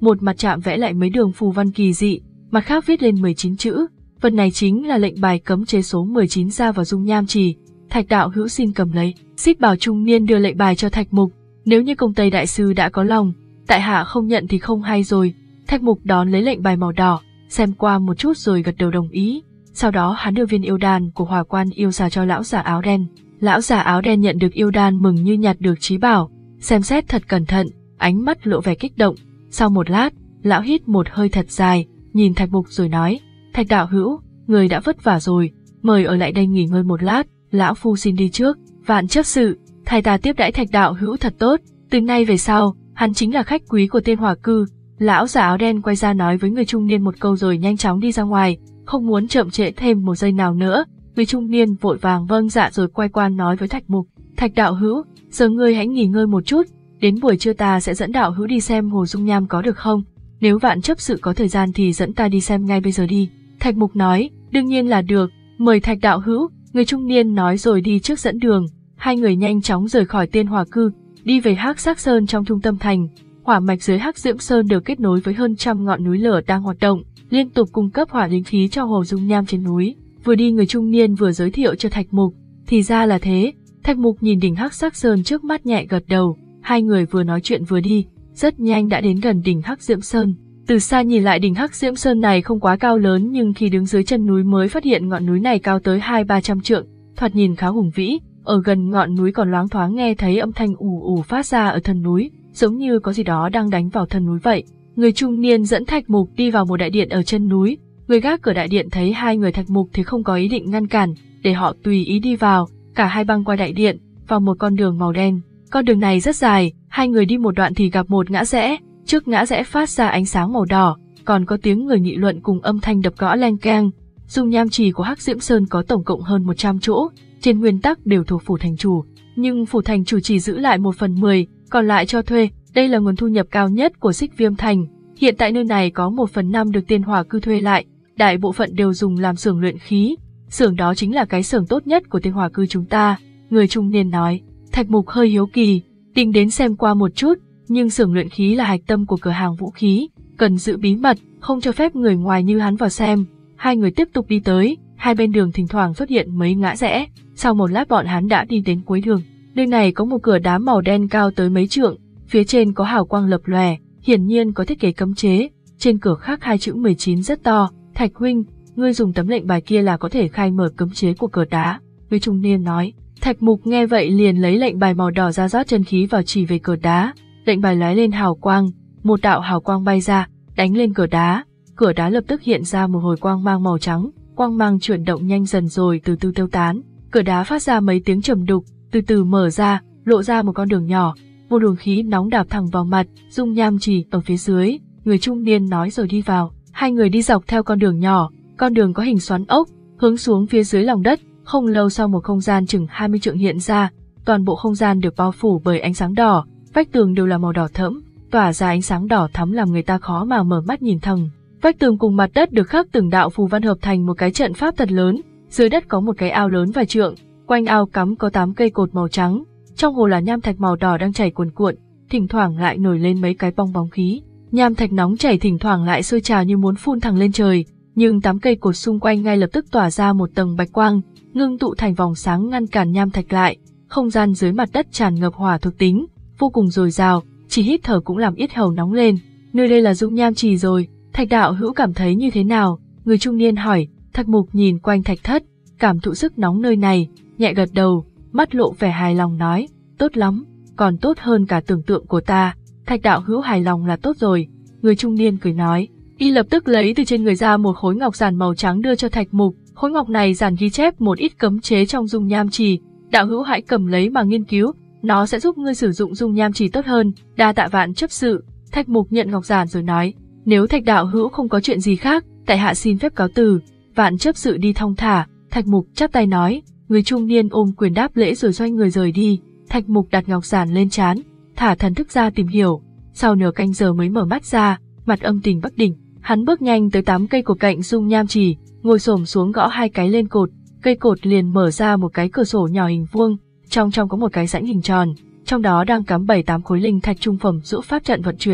một mặt chạm vẽ lại mấy đường phù văn kỳ dị, mặt khác viết lên mười chín chữ. Vật này chính là lệnh bài cấm chế số mười chín ra vào dung nham trì. Thạch đạo hữu xin cầm lấy. Xích bào trung niên đưa lệnh bài cho Thạch Mục. Nếu như Công Tây đại sư đã có lòng, tại hạ không nhận thì không hay rồi. Thạch Mục đón lấy lệnh bài màu đỏ, xem qua một chút rồi gật đầu đồng ý. Sau đó hắn đưa viên yêu đan của Hỏa Quan yêu xà cho lão già áo đen. Lão già áo đen nhận được yêu đan mừng như nhặt được trí bảo, xem xét thật cẩn thận, ánh mắt lộ vẻ kích động. Sau một lát, lão hít một hơi thật dài, nhìn Thạch Mục rồi nói: Thạch đạo hữu, người đã vất vả rồi, mời ở lại đây nghỉ ngơi một lát, lão phu xin đi trước. Vạn chấp sự, thay ta tiếp đãi Thạch đạo hữu thật tốt, từ nay về sau, hắn chính là khách quý của Tiên Hỏa Cư. Lão già áo đen quay ra nói với người trung niên một câu rồi nhanh chóng đi ra ngoài, không muốn chậm trễ thêm một giây nào nữa. Người trung niên vội vàng vâng dạ rồi quay qua nói với Thạch Mục: Thạch đạo hữu, giờ ngươi hãy nghỉ ngơi một chút, đến buổi trưa ta sẽ dẫn đạo hữu đi xem hồ dung nham có được không? Nếu vạn chấp sự có thời gian thì dẫn ta đi xem ngay bây giờ đi. Thạch Mục nói: đương nhiên là được, mời Thạch đạo hữu. Người trung niên nói rồi đi trước dẫn đường. Hai người nhanh chóng rời khỏi Tiên Hỏa Cư, đi về Hắc Sắc Sơn trong trung tâm thành. Hỏa mạch dưới Hắc Diễm Sơn được kết nối với hơn trăm ngọn núi lửa đang hoạt động, liên tục cung cấp hỏa linh khí cho hồ dung nham trên núi. Vừa đi người trung niên vừa giới thiệu cho Thạch Mục. Thì ra là thế. Thạch Mục nhìn đỉnh Hắc Sắc Sơn trước mắt nhẹ gật đầu. Hai người vừa nói chuyện vừa đi, rất nhanh đã đến gần đỉnh Hắc Diễm Sơn. Từ xa nhìn lại đỉnh Hắc Diễm Sơn này không quá cao lớn, nhưng khi đứng dưới chân núi mới phát hiện ngọn núi này cao tới hai ba trăm trượng, thoạt nhìn khá hùng vĩ. Ở gần ngọn núi còn loáng thoáng nghe thấy âm thanh ù ù phát ra ở thân núi, giống như có gì đó đang đánh vào thân núi vậy. Người trung niên dẫn Thạch Mục đi vào một đại điện ở chân núi. Người gác cửa đại điện thấy hai người Thạch Mục thì không có ý định ngăn cản, để họ tùy ý đi vào. Cả hai băng qua đại điện, vào một con đường màu đen. Con đường này rất dài, hai người đi một đoạn thì gặp một ngã rẽ. Trước ngã rẽ phát ra ánh sáng màu đỏ, còn có tiếng người nghị luận cùng âm thanh đập gõ leng keng. Dung nham trì của Hắc Diễm Sơn có tổng cộng hơn một trăm chỗ, trên nguyên tắc đều thuộc phủ thành chủ, nhưng phủ thành chủ chỉ giữ lại một phần mười, còn lại cho thuê. Đây là nguồn thu nhập cao nhất của Xích Viêm Thành. Hiện tại nơi này có một phần năm được Tiên Hỏa Cư thuê lại, đại bộ phận đều dùng làm xưởng luyện khí. Xưởng đó chính là cái xưởng tốt nhất của Tiên Hỏa Cư chúng ta. Người trung niên nói. Thạch Mục hơi hiếu kỳ, định đến xem qua một chút, nhưng xưởng luyện khí là hạch tâm của cửa hàng vũ khí, cần giữ bí mật, không cho phép người ngoài như hắn vào xem. Hai người tiếp tục đi tới, hai bên đường thỉnh thoảng xuất hiện mấy ngã rẽ. Sau một lát bọn hắn đã đi đến cuối đường. Nơi này có một cửa đá màu đen cao tới mấy trượng, phía trên có hào quang lập lòe, hiển nhiên có thiết kế cấm chế. Trên cửa khắc hai chữ mười chín rất to. Thạch huynh, ngươi dùng tấm lệnh bài kia là có thể khai mở cấm chế của cửa đá. Người trung niên nói. Thạch Mục nghe vậy liền lấy lệnh bài màu đỏ ra rót chân khí vào chỉ về cửa đá. Lệnh bài lóe lên hào quang, một đạo hào quang bay ra, đánh lên cửa đá. Cửa đá lập tức hiện ra một hồi quang mang màu trắng, quang mang chuyển động nhanh dần rồi từ từ tiêu tán. Cửa đá phát ra mấy tiếng trầm đục, từ từ mở ra, lộ ra một con đường nhỏ. Một luồng khí nóng đạp thẳng vào mặt, dung nham trì ở phía dưới. Người trung niên nói rồi đi vào. Hai người đi dọc theo con đường nhỏ, con đường có hình xoắn ốc, hướng xuống phía dưới lòng đất. Không lâu sau một không gian chừng hai mươi trượng hiện ra, toàn bộ không gian được bao phủ bởi ánh sáng đỏ, vách tường đều là màu đỏ thẫm, tỏa ra ánh sáng đỏ thắm làm người ta khó mà mở mắt nhìn thẳng. Vách tường cùng mặt đất được khắc từng đạo phù văn hợp thành một cái trận pháp thật lớn, dưới đất có một cái ao lớn vài trượng, quanh ao cắm có tám cây cột màu trắng, trong hồ là nham thạch màu đỏ đang chảy cuồn cuộn, thỉnh thoảng lại nổi lên mấy cái bong bóng khí. Nham thạch nóng chảy thỉnh thoảng lại sôi trào như muốn phun thẳng lên trời, nhưng tám cây cột xung quanh ngay lập tức tỏa ra một tầng bạch quang, ngưng tụ thành vòng sáng ngăn cản nham thạch lại. Không gian dưới mặt đất tràn ngập hỏa thuộc tính, vô cùng dồi dào, chỉ hít thở cũng làm yết hầu nóng lên. Nơi đây là dung nham trì rồi, Thạch đạo hữu cảm thấy như thế nào? Người trung niên hỏi. Thạch Mục nhìn quanh thạch thất, cảm thụ sức nóng nơi này, nhẹ gật đầu, mắt lộ vẻ hài lòng nói, tốt lắm, còn tốt hơn cả tưởng tượng của ta. Thạch đạo hữu hài lòng là tốt rồi. Người trung niên cười nói. Y lập tức lấy từ trên người ra một khối ngọc giản màu trắng đưa cho Thạch Mục. Khối ngọc này giản ghi chép một ít cấm chế trong dung nham trì, đạo hữu hãy cầm lấy mà nghiên cứu, nó sẽ giúp ngươi sử dụng dung nham trì tốt hơn. Đa tạ Vạn chấp sự. Thạch Mục nhận ngọc giản rồi nói, nếu Thạch đạo hữu không có chuyện gì khác, tại hạ xin phép cáo từ. Vạn chấp sự đi thong thả. Thạch Mục chắp tay nói. Người trung niên ôm quyền đáp lễ rồi xoay người rời đi. Thạch Mục đặt ngọc giản lên trán, thả thần thức ra tìm hiểu. Sau nửa canh giờ mới mở mắt ra, mặt âm tình bất định. Hắn bước nhanh tới tám cây cột cạnh dung nham trì, ngồi xổm xuống gõ hai cái lên cột, cây cột liền mở ra một cái cửa sổ nhỏ hình vuông, trong trong có một cái rãnh hình tròn, trong đó đang cắm bảy tám khối linh thạch trung phẩm giúp pháp trận vận chuyển.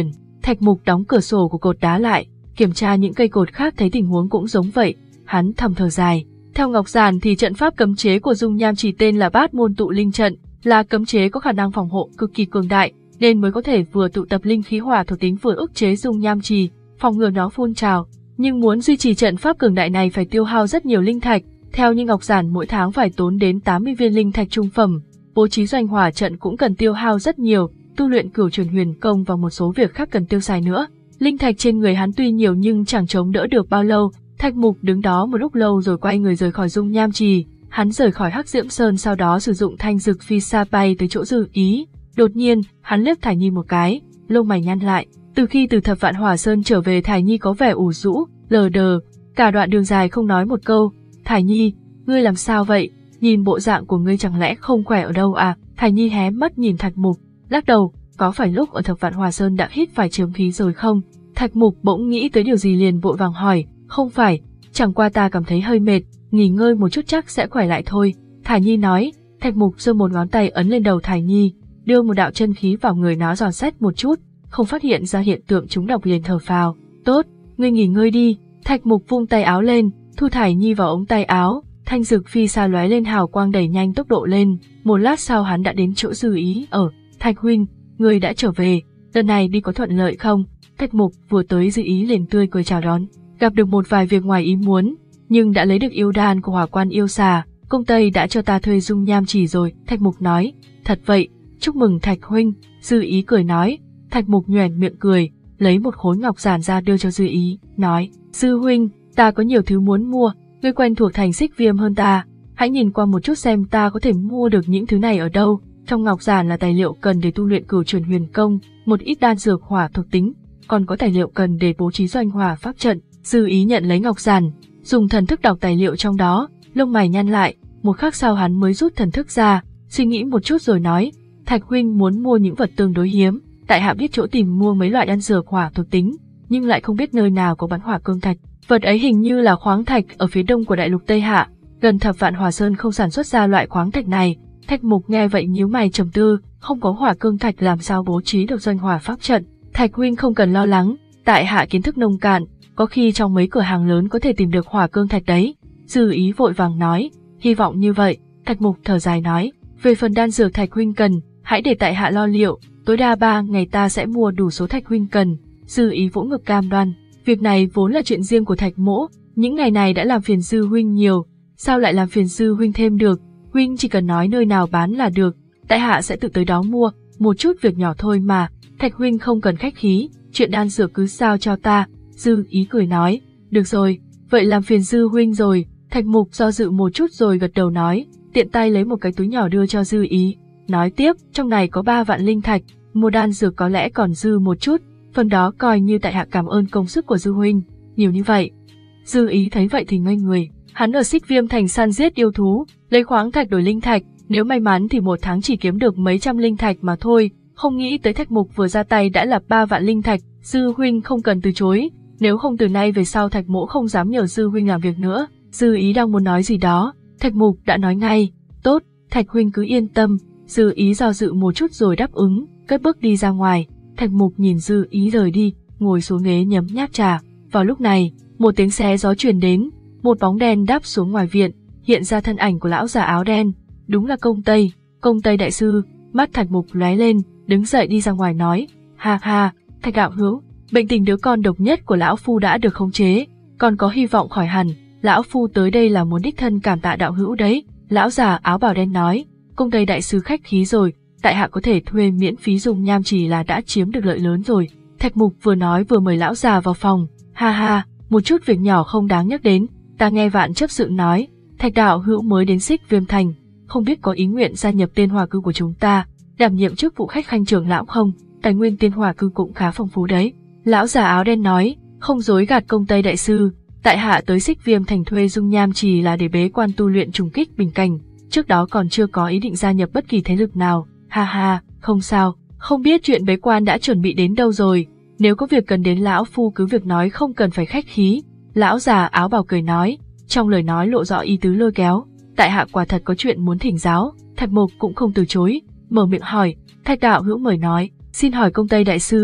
Thạch Mục đóng cửa sổ của cột đá lại, kiểm tra những cây cột khác thấy tình huống cũng giống vậy, hắn thầm thở dài. Theo Ngọc Giản thì trận pháp cấm chế của dung nham chỉ tên là Bát Môn Tụ Linh Trận, là cấm chế có khả năng phòng hộ cực kỳ cường đại, nên mới có thể vừa tụ tập linh khí hỏa thuộc tính vừa ức chế dung nham trì, phòng ngừa nó phun trào. Nhưng muốn duy trì trận pháp cường đại này phải tiêu hao rất nhiều linh thạch, theo như Ngọc Giản mỗi tháng phải tốn đến tám mươi viên linh thạch trung phẩm, bố trí doanh hỏa trận cũng cần tiêu hao rất nhiều, tu luyện Cửu Truyền Huyền Công và một số việc khác cần tiêu xài nữa. Linh thạch trên người hắn tuy nhiều nhưng chẳng chống đỡ được bao lâu. Thạch Mục đứng đó một lúc lâu rồi quay người rời khỏi dung nham trì, hắn rời khỏi Hắc Diễm Sơn, sau đó sử dụng thanh dực phi sa bay tới chỗ Dư Ý. Đột nhiên, hắn liếc Thải Nhi một cái, lông mày nhăn lại. Từ khi từ Thập Vạn Hỏa Sơn trở về, Thải Nhi có vẻ ủ rũ, lờ đờ, cả đoạn đường dài không nói một câu. Thải Nhi, ngươi làm sao vậy? Nhìn bộ dạng của ngươi chẳng lẽ không khỏe ở đâu à? Thải Nhi hé mắt nhìn Thạch Mục, lắc đầu, có phải lúc ở Thập Vạn Hỏa Sơn đã hít phải chướng khí rồi không? Thạch Mục bỗng nghĩ tới điều gì liền vội vàng hỏi, không phải, chẳng qua ta cảm thấy hơi mệt, nghỉ ngơi một chút chắc sẽ khỏe lại thôi. Thải Nhi nói. Thạch Mục giơ một ngón tay ấn lên đầu Thải Nhi, đưa một đạo chân khí vào người nó dò xét một chút, không phát hiện ra hiện tượng trúng độc liền thở phào. Tốt, ngươi nghỉ ngơi đi. Thạch Mục vung tay áo lên, thu Thải Nhi vào ống tay áo, thanh dực phi sa lóe lên hào quang đẩy nhanh tốc độ lên. Một lát sau hắn đã đến chỗ Dư Ý ở. Thạch huynh, ngươi đã trở về, lần này đi có thuận lợi không? Thạch Mục vừa tới Dư Ý liền tươi cười chào đón, gặp được một vài việc ngoài ý muốn, nhưng đã lấy được yêu đan của Hỏa Quan yêu xà, công Tây đã cho ta thuê dung nham chỉ rồi. Thạch Mục nói. Thật vậy, chúc mừng Thạch huynh. Dư Ý cười nói. Thạch Mục nhoẻn miệng cười, lấy một khối ngọc giản ra đưa cho Dư Ý, nói, Dư huynh, ta có nhiều thứ muốn mua, ngươi quen thuộc thành Xích Viêm hơn ta, hãy nhìn qua một chút xem ta có thể mua được những thứ này ở đâu. Trong ngọc giản là tài liệu cần để tu luyện Cửu Truyền Huyền Công, một ít đan dược hỏa thuộc tính, còn có tài liệu cần để bố trí doanh hỏa pháp trận. Dư Ý nhận lấy ngọc giản, dùng thần thức đọc tài liệu trong đó, lông mày nhăn lại, một khắc sau hắn mới rút thần thức ra, suy nghĩ một chút rồi nói, Thạch huynh muốn mua những vật tương đối hiếm, tại hạ biết chỗ tìm mua mấy loại đan dược hỏa thuộc tính, nhưng lại không biết nơi nào có bán hỏa cương thạch. Vật ấy hình như là khoáng thạch ở phía đông của đại lục Tây Hạ, gần Thập Vạn Hỏa Sơn không sản xuất ra loại khoáng thạch này. Thạch Mục nghe vậy nhíu mày trầm tư, không có hỏa cương thạch làm sao bố trí được doanh hỏa pháp trận. Thạch huynh không cần lo lắng, tại hạ kiến thức nông cạn, có khi trong mấy cửa hàng lớn có thể tìm được hỏa cương thạch đấy. Dư Ý vội vàng nói, hy vọng như vậy. Thạch Mục thở dài nói, về phần đan dược Thạch huynh cần, hãy để tại hạ lo liệu, tối đa ba ngày ta sẽ mua đủ số Thạch huynh cần. Dư Ý vỗ ngực cam đoan, việc này vốn là chuyện riêng của Thạch mỗ, những ngày này đã làm phiền Dư huynh nhiều, sao lại làm phiền Dư huynh thêm được, huynh chỉ cần nói nơi nào bán là được, tại hạ sẽ tự tới đó mua, một chút việc nhỏ thôi mà. Thạch huynh không cần khách khí, chuyện đan dược cứ giao cho ta. Dư Ý cười nói, được rồi, vậy làm phiền Dư huynh rồi. Thạch Mục do dự một chút rồi gật đầu nói, tiện tay lấy một cái túi nhỏ đưa cho Dư Ý, nói tiếp, trong này có ba vạn linh thạch, mua đan dược có lẽ còn dư một chút, phần đó coi như tại hạ cảm ơn công sức của Dư huynh, nhiều như vậy. Dư Ý thấy vậy thì ngây người, hắn ở Xích Viêm thành săn giết yêu thú, lấy khoáng thạch đổi linh thạch, nếu may mắn thì một tháng chỉ kiếm được mấy trăm linh thạch mà thôi, không nghĩ tới Thạch Mục vừa ra tay đã là ba vạn linh thạch. Dư huynh không cần từ chối, nếu không từ nay về sau Thạch mỗ không dám nhờ Dư huynh làm việc nữa. Dư Ý đang muốn nói gì đó, Thạch Mục đã nói ngay, tốt, Thạch huynh cứ yên tâm. Dư Ý do dự một chút rồi đáp ứng, cất bước đi ra ngoài. Thạch Mục nhìn Dư Ý rời đi, ngồi xuống ghế nhấm nháp trà. Vào lúc này, một tiếng xé gió truyền đến, một bóng đen đáp xuống ngoài viện, hiện ra thân ảnh của lão già áo đen, đúng là Công Tây, Công Tây đại sư. Mắt Thạch Mục lóe lên, đứng dậy đi ra ngoài nói, ha ha, Thạch đạo hữu, bệnh tình đứa con độc nhất của lão phu đã được khống chế, còn có hy vọng khỏi hẳn, lão phu tới đây là muốn đích thân cảm tạ đạo hữu đấy. Lão già áo bào đen nói, Công Tây đại sư khách khí rồi, tại hạ có thể thuê miễn phí dùng nham chỉ là đã chiếm được lợi lớn rồi. Thạch Mục vừa nói vừa mời lão già vào phòng, ha ha, một chút việc nhỏ không đáng nhắc đến, ta nghe Vạn chấp sự nói, Thạch đạo hữu mới đến Xích Viêm thành, không biết có ý nguyện gia nhập Tiên Hỏa cư của chúng ta, đảm nhiệm chức vụ khách khanh trưởng lão không? Tài nguyên Tiên Hỏa cư cũng khá phong phú đấy. Lão già áo đen nói, không dối gạt Công Tây đại sư, tại hạ tới Xích Viêm thành thuê dung nham chỉ là để bế quan tu luyện trùng kích bình cảnh, trước đó còn chưa có ý định gia nhập bất kỳ thế lực nào. Ha ha, không sao, không biết chuyện bế quan đã chuẩn bị đến đâu rồi, nếu có việc cần đến lão phu cứ việc nói, không cần phải khách khí. Lão già áo bào cười nói, trong lời nói lộ rõ ý tứ lôi kéo, tại hạ quả thật có chuyện muốn thỉnh giáo. Thạch Mục cũng không từ chối, mở miệng hỏi, Thạch đạo hữu mời nói, xin hỏi Công Tây đại sư,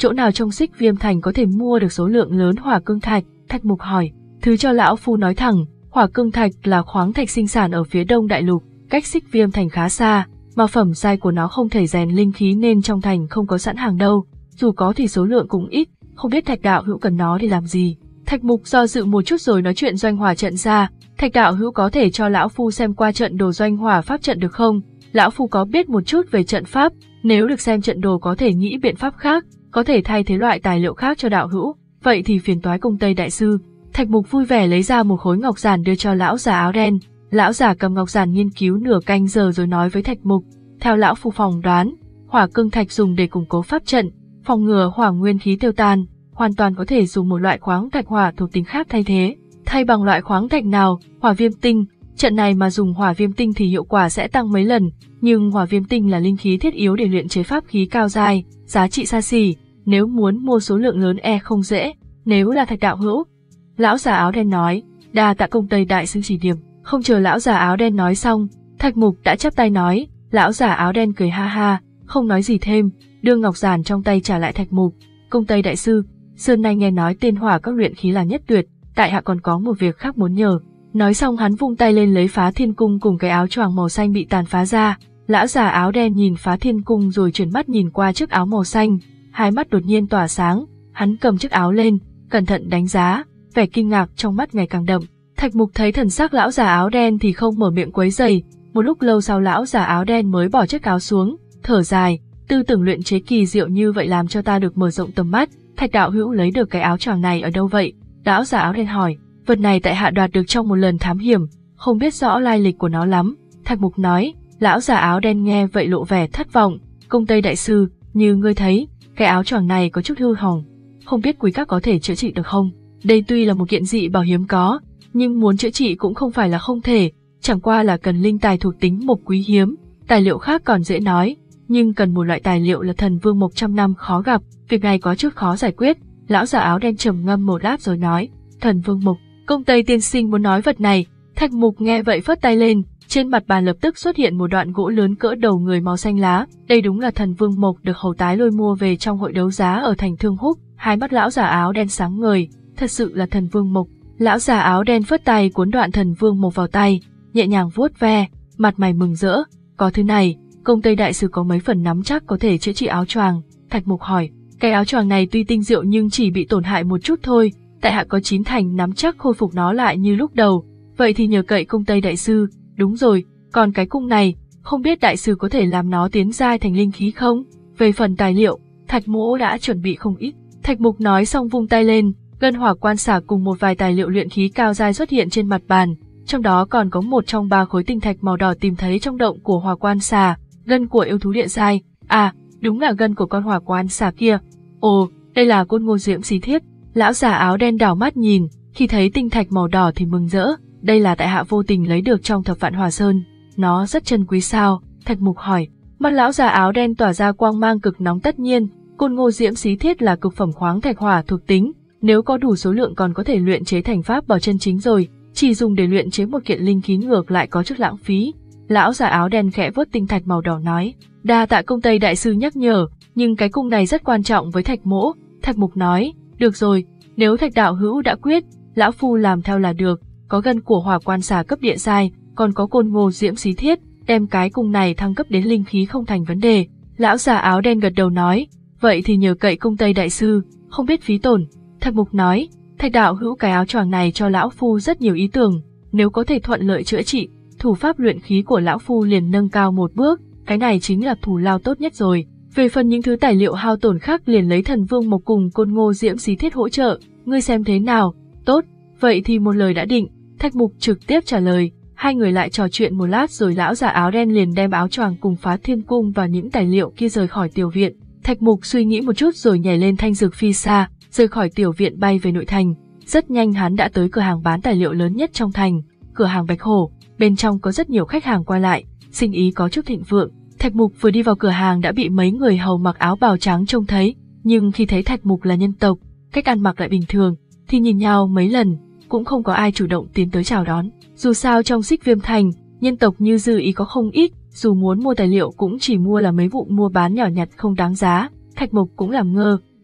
chỗ nào trong Xích Viêm Thành có thể mua được số lượng lớn hỏa cương thạch? Thạch Mục hỏi. Thứ cho lão phu nói thẳng, hỏa cương thạch là khoáng thạch sinh sản ở phía đông đại lục, cách Xích Viêm Thành khá xa, mà phẩm giai của nó không thể rèn linh khí nên trong thành không có sẵn hàng đâu, dù có thì số lượng cũng ít, không biết Thạch đạo hữu cần nó để làm gì. Thạch Mục do dự một chút rồi nói chuyện doanh hỏa trận ra. Thạch đạo hữu có thể cho lão phu xem qua trận đồ doanh hỏa pháp trận được không? Lão phu có biết một chút về trận pháp, nếu được xem trận đồ có thể nghĩ biện pháp khác, có thể thay thế loại tài liệu khác cho đạo hữu, vậy thì phiền toái Cung Tây đại sư. Thạch Mục vui vẻ lấy ra một khối ngọc giản đưa cho lão già áo đen. Lão già cầm ngọc giản nghiên cứu nửa canh giờ rồi nói với Thạch Mục, theo lão phu phỏng đoán, hỏa cương thạch dùng để củng cố pháp trận, phòng ngừa hỏa nguyên khí tiêu tan, hoàn toàn có thể dùng một loại khoáng thạch hỏa thuộc tính khác thay thế. Thay bằng loại khoáng thạch nào? Hỏa viêm tinh. Trận này mà dùng hỏa viêm tinh thì hiệu quả sẽ tăng mấy lần, nhưng hỏa viêm tinh là linh khí thiết yếu để luyện chế pháp khí cao giai, giá trị xa xỉ, nếu muốn mua số lượng lớn e không dễ. Nếu là Thạch đạo hữu, lão già áo đen nói, đa tạ Cung Tây đại sư chỉ điểm. Không chờ lão già áo đen nói xong, Thạch Mục đã chắp tay nói. Lão già áo đen cười ha ha, không nói gì thêm, đưa ngọc giản trong tay trả lại Thạch Mục. Cung Tây đại sư, xưa nay nghe nói tiên hỏa các luyện khí là nhất tuyệt, tại hạ còn có một việc khác muốn nhờ. Nói xong hắn vung tay lên lấy Phá Thiên Cung cùng cái áo choàng màu xanh bị tàn phá ra. Lão già áo đen nhìn Phá Thiên Cung rồi chuyển mắt nhìn qua chiếc áo màu xanh, hai mắt đột nhiên tỏa sáng, hắn cầm chiếc áo lên, cẩn thận đánh giá, vẻ kinh ngạc trong mắt ngày càng đậm. Thạch Mục thấy thần sắc lão già áo đen thì không mở miệng quấy rầy, một lúc lâu sau lão già áo đen mới bỏ chiếc áo xuống, thở dài, tư tưởng luyện chế kỳ diệu như vậy làm cho ta được mở rộng tầm mắt. Thạch đạo hữu lấy được cái áo choàng này ở đâu vậy? Lão già áo đen hỏi. Vật này tại hạ đoạt được trong một lần thám hiểm, không biết rõ lai lịch của nó lắm. Thạch Mục nói. Lão già áo đen nghe vậy lộ vẻ thất vọng. Cung Tây đại sư, như ngươi thấy, cái áo choàng này có chút hư hỏng, không biết quý các có thể chữa trị được không? Đây tuy là một kiện dị bảo hiếm có, nhưng muốn chữa trị cũng không phải là không thể, chẳng qua là cần linh tài thuộc tính mộc quý hiếm, tài liệu khác còn dễ nói, nhưng cần một loại tài liệu là thần vương mộc trăm năm khó gặp, việc này có chút khó giải quyết. Lão già áo đen trầm ngâm một lát rồi nói, thần vương mộc, Cung Tây tiên sinh muốn nói vật này. Thạch Mục nghe vậy phất tay lên, trên mặt bàn lập tức xuất hiện một đoạn gỗ lớn cỡ đầu người màu xanh lá, đây đúng là thần vương mộc được Hầu Tái Lôi mua về trong hội đấu giá ở thành Thương Húc. Hai mắt lão già áo đen sáng ngời, thật sự là thần vương mộc. Lão già áo đen phất tay cuốn đoạn thần vương mộc vào tay, nhẹ nhàng vuốt ve, mặt mày mừng rỡ, có thứ này, Cung Tây đại sư có mấy phần nắm chắc có thể chữa trị áo choàng? Thạch Mục hỏi. Cái áo choàng này tuy tinh diệu nhưng chỉ bị tổn hại một chút thôi, tại hạ có chín thành nắm chắc khôi phục nó lại như lúc đầu, vậy thì nhờ cậy Cung Tây đại sư. Đúng rồi, còn cái cung này, không biết đại sư có thể làm nó tiến giai thành linh khí không? Về phần tài liệu, Thạch Mỗ đã chuẩn bị không ít. Thạch Mục nói xong vung tay lên, ngân hỏa quan xả cùng một vài tài liệu luyện khí cao giai xuất hiện trên mặt bàn, trong đó còn có một trong ba khối tinh thạch màu đỏ tìm thấy trong động của hỏa quan xả, gân của yêu thú địa giai. À, đúng là gân của con hỏa quan xả kia. Ồ, đây là côn ngô diễm xí thiết. Lão già áo đen đảo mắt nhìn, khi thấy tinh thạch màu đỏ thì mừng rỡ. Đây là tại hạ vô tình lấy được trong Thập Vạn Hỏa Sơn. Nó rất chân quý sao? Thạch Mục hỏi. Mắt lão già áo đen tỏa ra quang mang cực nóng. Tất nhiên, côn ngô diễm xí thiết là cực phẩm khoáng thạch hỏa thuộc tính, nếu có đủ số lượng còn có thể luyện chế thành pháp bảo chân chính rồi, chỉ dùng để luyện chế một kiện linh khí ngược lại có chút lãng phí. Lão già áo đen khẽ vớt tinh thạch màu đỏ nói, đa tạ Cung Tây đại sư nhắc nhở, nhưng cái cung này rất quan trọng với Thạch Mỗ. Thạch Mục nói, được rồi, nếu Thạch đạo hữu đã quyết, lão phu làm theo là được. Có gân của hỏa quan xà cấp địa giai, còn có côn ngô diễm xí thiết, đem cái cung này thăng cấp đến linh khí không thành vấn đề. Lão già áo đen gật đầu nói, vậy thì nhờ cậy Cung Tây đại sư, không biết phí tổn. Thạch Mục nói, Thạch đạo hữu cái áo choàng này cho lão phu rất nhiều ý tưởng, nếu có thể thuận lợi chữa trị, thủ pháp luyện khí của lão phu liền nâng cao một bước, cái này chính là thù lao tốt nhất rồi. Về phần những thứ tài liệu hao tổn khác liền lấy thần vương mộc cùng côn ngô diễm xí thiết hỗ trợ, ngươi xem thế nào? Tốt, vậy thì một lời đã định. Thạch Mục trực tiếp trả lời, hai người lại trò chuyện một lát rồi lão già áo đen liền đem áo choàng cùng Phá Thiên Cung và những tài liệu kia rời khỏi tiểu viện. Thạch Mục suy nghĩ một chút rồi nhảy lên thanh dược phi xa, rời khỏi tiểu viện bay về nội thành. Rất nhanh hắn đã tới cửa hàng bán tài liệu lớn nhất trong thành, cửa hàng Bạch Hổ. Bên trong có rất nhiều khách hàng qua lại, sinh ý có chút thịnh vượng. Thạch Mục vừa đi vào cửa hàng đã bị mấy người hầu mặc áo bào trắng trông thấy, nhưng khi thấy Thạch Mục là nhân tộc, cách ăn mặc lại bình thường, thì nhìn nhau mấy lần, cũng không có ai chủ động tiến tới chào đón. Dù sao trong Xích Viêm Thành, nhân tộc như Dư Ý có không ít, dù muốn mua tài liệu cũng chỉ mua là mấy vụ mua bán nhỏ nhặt không đáng giá. Thạch Mục cũng làm ngơ,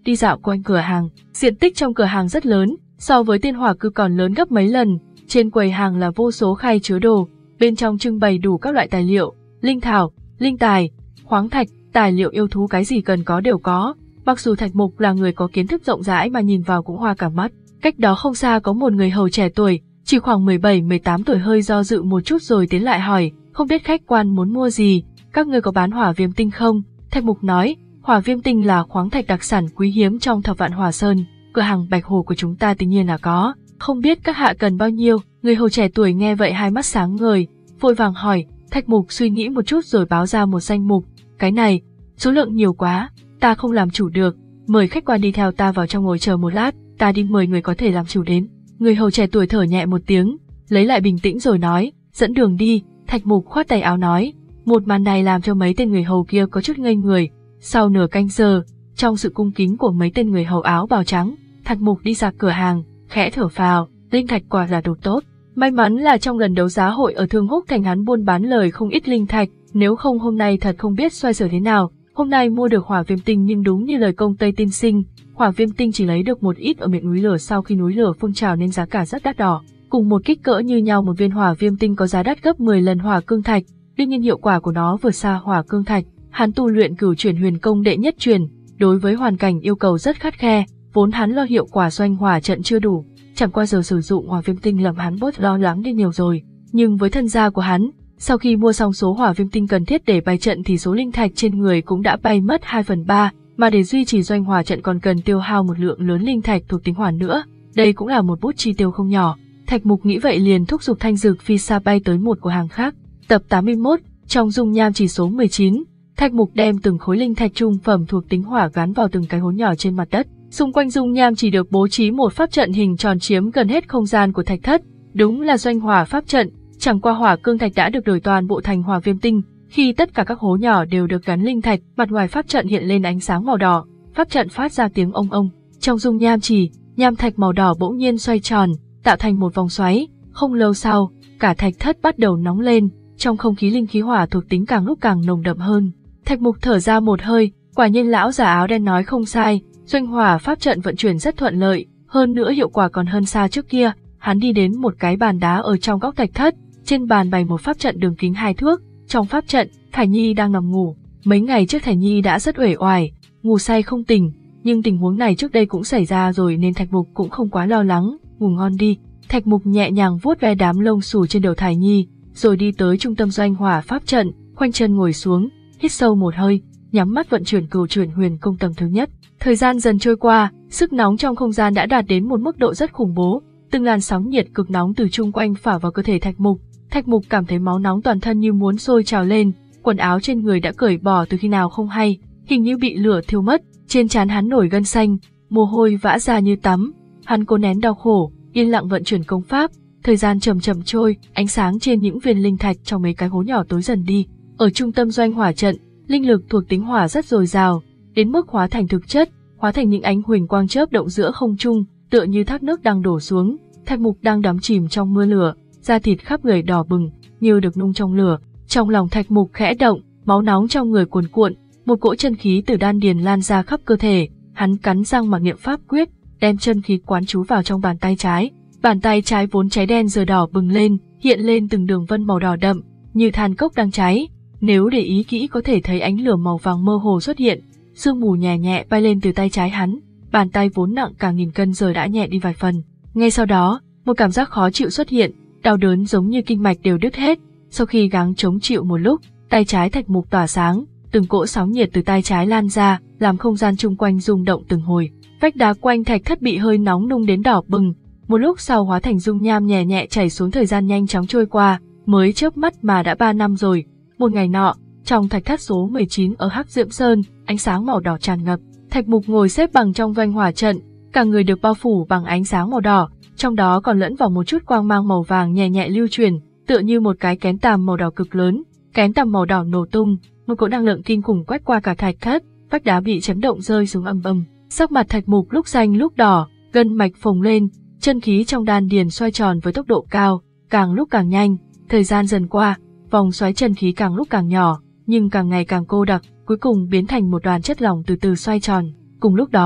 đi dạo quanh cửa hàng. Diện tích trong cửa hàng rất lớn, so với Tiên Hỏa Cư còn lớn gấp mấy lần. Trên quầy hàng là vô số khay chứa đồ, bên trong trưng bày đủ các loại tài liệu, linh thảo, linh tài, khoáng thạch, tài liệu yêu thú, cái gì cần có đều có. Mặc dù Thạch Mục là người có kiến thức rộng rãi mà nhìn vào cũng hoa cả mắt. Cách đó không xa có một người hầu trẻ tuổi, chỉ khoảng mười bảy mười tám tuổi, hơi do dự một chút rồi tiến lại hỏi, không biết khách quan muốn mua gì, các ngươi có bán hỏa viêm tinh không? Thạch Mục nói, hỏa viêm tinh là khoáng thạch đặc sản quý hiếm trong Thập Vạn Hỏa Sơn, cửa hàng Bạch Hồ của chúng ta tự nhiên là có, không biết các hạ cần bao nhiêu? Người hầu trẻ tuổi nghe vậy hai mắt sáng ngời, vội vàng hỏi. Thạch Mục suy nghĩ một chút rồi báo ra một danh mục, cái này, số lượng nhiều quá, ta không làm chủ được, mời khách quan đi theo ta vào trong ngồi chờ một lát, ta đi mời người có thể làm chủ đến. Người hầu trẻ tuổi thở nhẹ một tiếng, lấy lại bình tĩnh rồi nói, dẫn đường đi. Thạch Mục khoát tay áo nói. Một màn này làm cho mấy tên người hầu kia có chút ngây người. Sau nửa canh giờ, trong sự cung kính của mấy tên người hầu áo bào trắng, Thạch Mục đi ra cửa hàng, khẽ thở phào, linh thạch quả là đồ tốt. May mắn là trong lần đấu giá hội ở Thương Húc Thành hắn buôn bán lời không ít linh thạch, nếu không hôm nay thật không biết xoay sở thế nào. Hôm nay mua được hỏa viêm tinh, nhưng đúng như lời công Tây tiên sinh, hỏa viêm tinh chỉ lấy được một ít ở miệng núi lửa sau khi núi lửa phun trào nên giá cả rất đắt đỏ. Cùng một kích cỡ như nhau, một viên hỏa viêm tinh có giá đắt gấp mười lần hỏa cương thạch, tuy nhiên hiệu quả của nó vượt xa hỏa cương thạch. Hắn tu luyện Cửu Chuyển Huyền Công đệ nhất truyền, đối với hoàn cảnh yêu cầu rất khắt khe, vốn hắn lo hiệu quả doanh hỏa trận chưa đủ, chẳng qua giờ sử dụng hỏa viêm tinh làm hắn bớt lo lắng đi nhiều rồi. Nhưng với thân gia của hắn, sau khi mua xong số hỏa viêm tinh cần thiết để bày trận thì số linh thạch trên người cũng đã bay mất hai phần ba, mà để duy trì doanh hỏa trận còn cần tiêu hao một lượng lớn linh thạch thuộc tính hỏa nữa. Đây cũng là một bút chi tiêu không nhỏ. Thạch Mục nghĩ vậy liền thúc giục Thanh Dực phi xa bay tới một cửa hàng khác. Tập tám mươi mốt, trong dung nham chỉ số mười chín, Thạch Mục đem từng khối linh thạch trung phẩm thuộc tính hỏa gắn vào từng cái hố nhỏ trên mặt đất. Xung quanh dung nham chỉ được bố trí một pháp trận hình tròn chiếm gần hết không gian của thạch thất, đúng là doanh hỏa pháp trận. Chẳng qua hỏa cương thạch đã được đổi toàn bộ thành hỏa viêm tinh, khi tất cả các hố nhỏ đều được gắn linh thạch, mặt ngoài pháp trận hiện lên ánh sáng màu đỏ, pháp trận phát ra tiếng ông ông. Trong dung nham chỉ, nham thạch màu đỏ bỗng nhiên xoay tròn, tạo thành một vòng xoáy. Không lâu sau, cả thạch thất bắt đầu nóng lên, trong không khí linh khí hỏa thuộc tính càng lúc càng nồng đậm hơn. Thạch Mục thở ra một hơi, quả nhiên lão già áo đen nói không sai, doanh hỏa pháp trận vận chuyển rất thuận lợi, hơn nữa hiệu quả còn hơn xa trước kia. Hắn đi đến một cái bàn đá ở trong góc thạch thất, trên bàn bày một pháp trận đường kính hai thước, trong pháp trận, Thải Nhi đang nằm ngủ. Mấy ngày trước Thải Nhi đã rất uể oải, ngủ say không tỉnh, nhưng tình huống này trước đây cũng xảy ra rồi nên Thạch Mục cũng không quá lo lắng, ngủ ngon đi. Thạch Mục nhẹ nhàng vuốt ve đám lông xù trên đầu Thải Nhi, rồi đi tới trung tâm doanh hỏa pháp trận, khoanh chân ngồi xuống, hít sâu một hơi, nhắm mắt vận chuyển Cửu Chuyển Huyền Công tầng thứ nhất. Thời gian dần trôi qua, sức nóng trong không gian đã đạt đến một mức độ rất khủng bố, từng làn sóng nhiệt cực nóng từ chung quanh phả vào cơ thể Thạch Mục. Thạch Mục cảm thấy máu nóng toàn thân như muốn sôi trào lên, quần áo trên người đã cởi bỏ từ khi nào không hay, hình như bị lửa thiêu mất, trên trán hắn nổi gân xanh, mồ hôi vã ra như tắm. Hắn cố nén đau khổ, yên lặng vận chuyển công pháp, thời gian chậm chậm trôi, ánh sáng trên những viên linh thạch trong mấy cái hố nhỏ tối dần đi. Ở trung tâm doanh hỏa trận, linh lực thuộc tính hỏa rất dồi dào, đến mức hóa thành thực chất, hóa thành những ánh huỳnh quang chớp động giữa không trung, tựa như thác nước đang đổ xuống. Thạch Mục đang đắm chìm trong mưa lửa, da thịt khắp người đỏ bừng, như được nung trong lửa. Trong lòng Thạch Mục khẽ động, máu nóng trong người cuồn cuộn, một cỗ chân khí từ đan điền lan ra khắp cơ thể. Hắn cắn răng mặc niệm pháp quyết, đem chân khí quán trú vào trong bàn tay trái. Bàn tay trái vốn cháy đen giờ đỏ bừng lên, hiện lên từng đường vân màu đỏ đậm, như than cốc đang cháy. Nếu để ý kỹ có thể thấy ánh lửa màu vàng mơ hồ xuất hiện, sương mù nhẹ nhẹ bay lên từ tay trái hắn. Bàn tay vốn nặng cả nghìn cân giờ đã nhẹ đi vài phần. Ngay sau đó, một cảm giác khó chịu xuất hiện, đau đớn giống như kinh mạch đều đứt hết. Sau khi gắng chống chịu một lúc, tay trái Thạch Mục tỏa sáng, từng cỗ sóng nhiệt từ tay trái lan ra, làm không gian chung quanh rung động từng hồi. Vách đá quanh thạch thất bị hơi nóng nung đến đỏ bừng, một lúc sau hóa thành dung nham nhẹ nhẹ chảy xuống. Thời gian nhanh chóng trôi qua, mới chớp mắt mà đã ba năm rồi. Một ngày nọ, trong thạch thất số mười chín ở Hắc Diệm Sơn, ánh sáng màu đỏ tràn ngập. Thạch Mục ngồi xếp bằng trong doanh hỏa trận, cả người được bao phủ bằng ánh sáng màu đỏ, trong đó còn lẫn vào một chút quang mang màu vàng nhẹ nhẹ lưu truyền, tựa như một cái kén tằm màu đỏ cực lớn. Kén tằm màu đỏ nổ tung, một cỗ năng lượng kinh khủng quét qua cả thạch thất, vách đá bị chấn động rơi xuống ầm ầm. Sắc mặt Thạch Mục lúc xanh lúc đỏ, gân mạch phồng lên, chân khí trong đan điền xoay tròn với tốc độ cao, càng lúc càng nhanh. Thời gian dần qua, vòng xoáy chân khí càng lúc càng nhỏ, nhưng càng ngày càng cô đặc, cuối cùng biến thành một đoàn chất lỏng từ từ xoay tròn. Cùng lúc đó,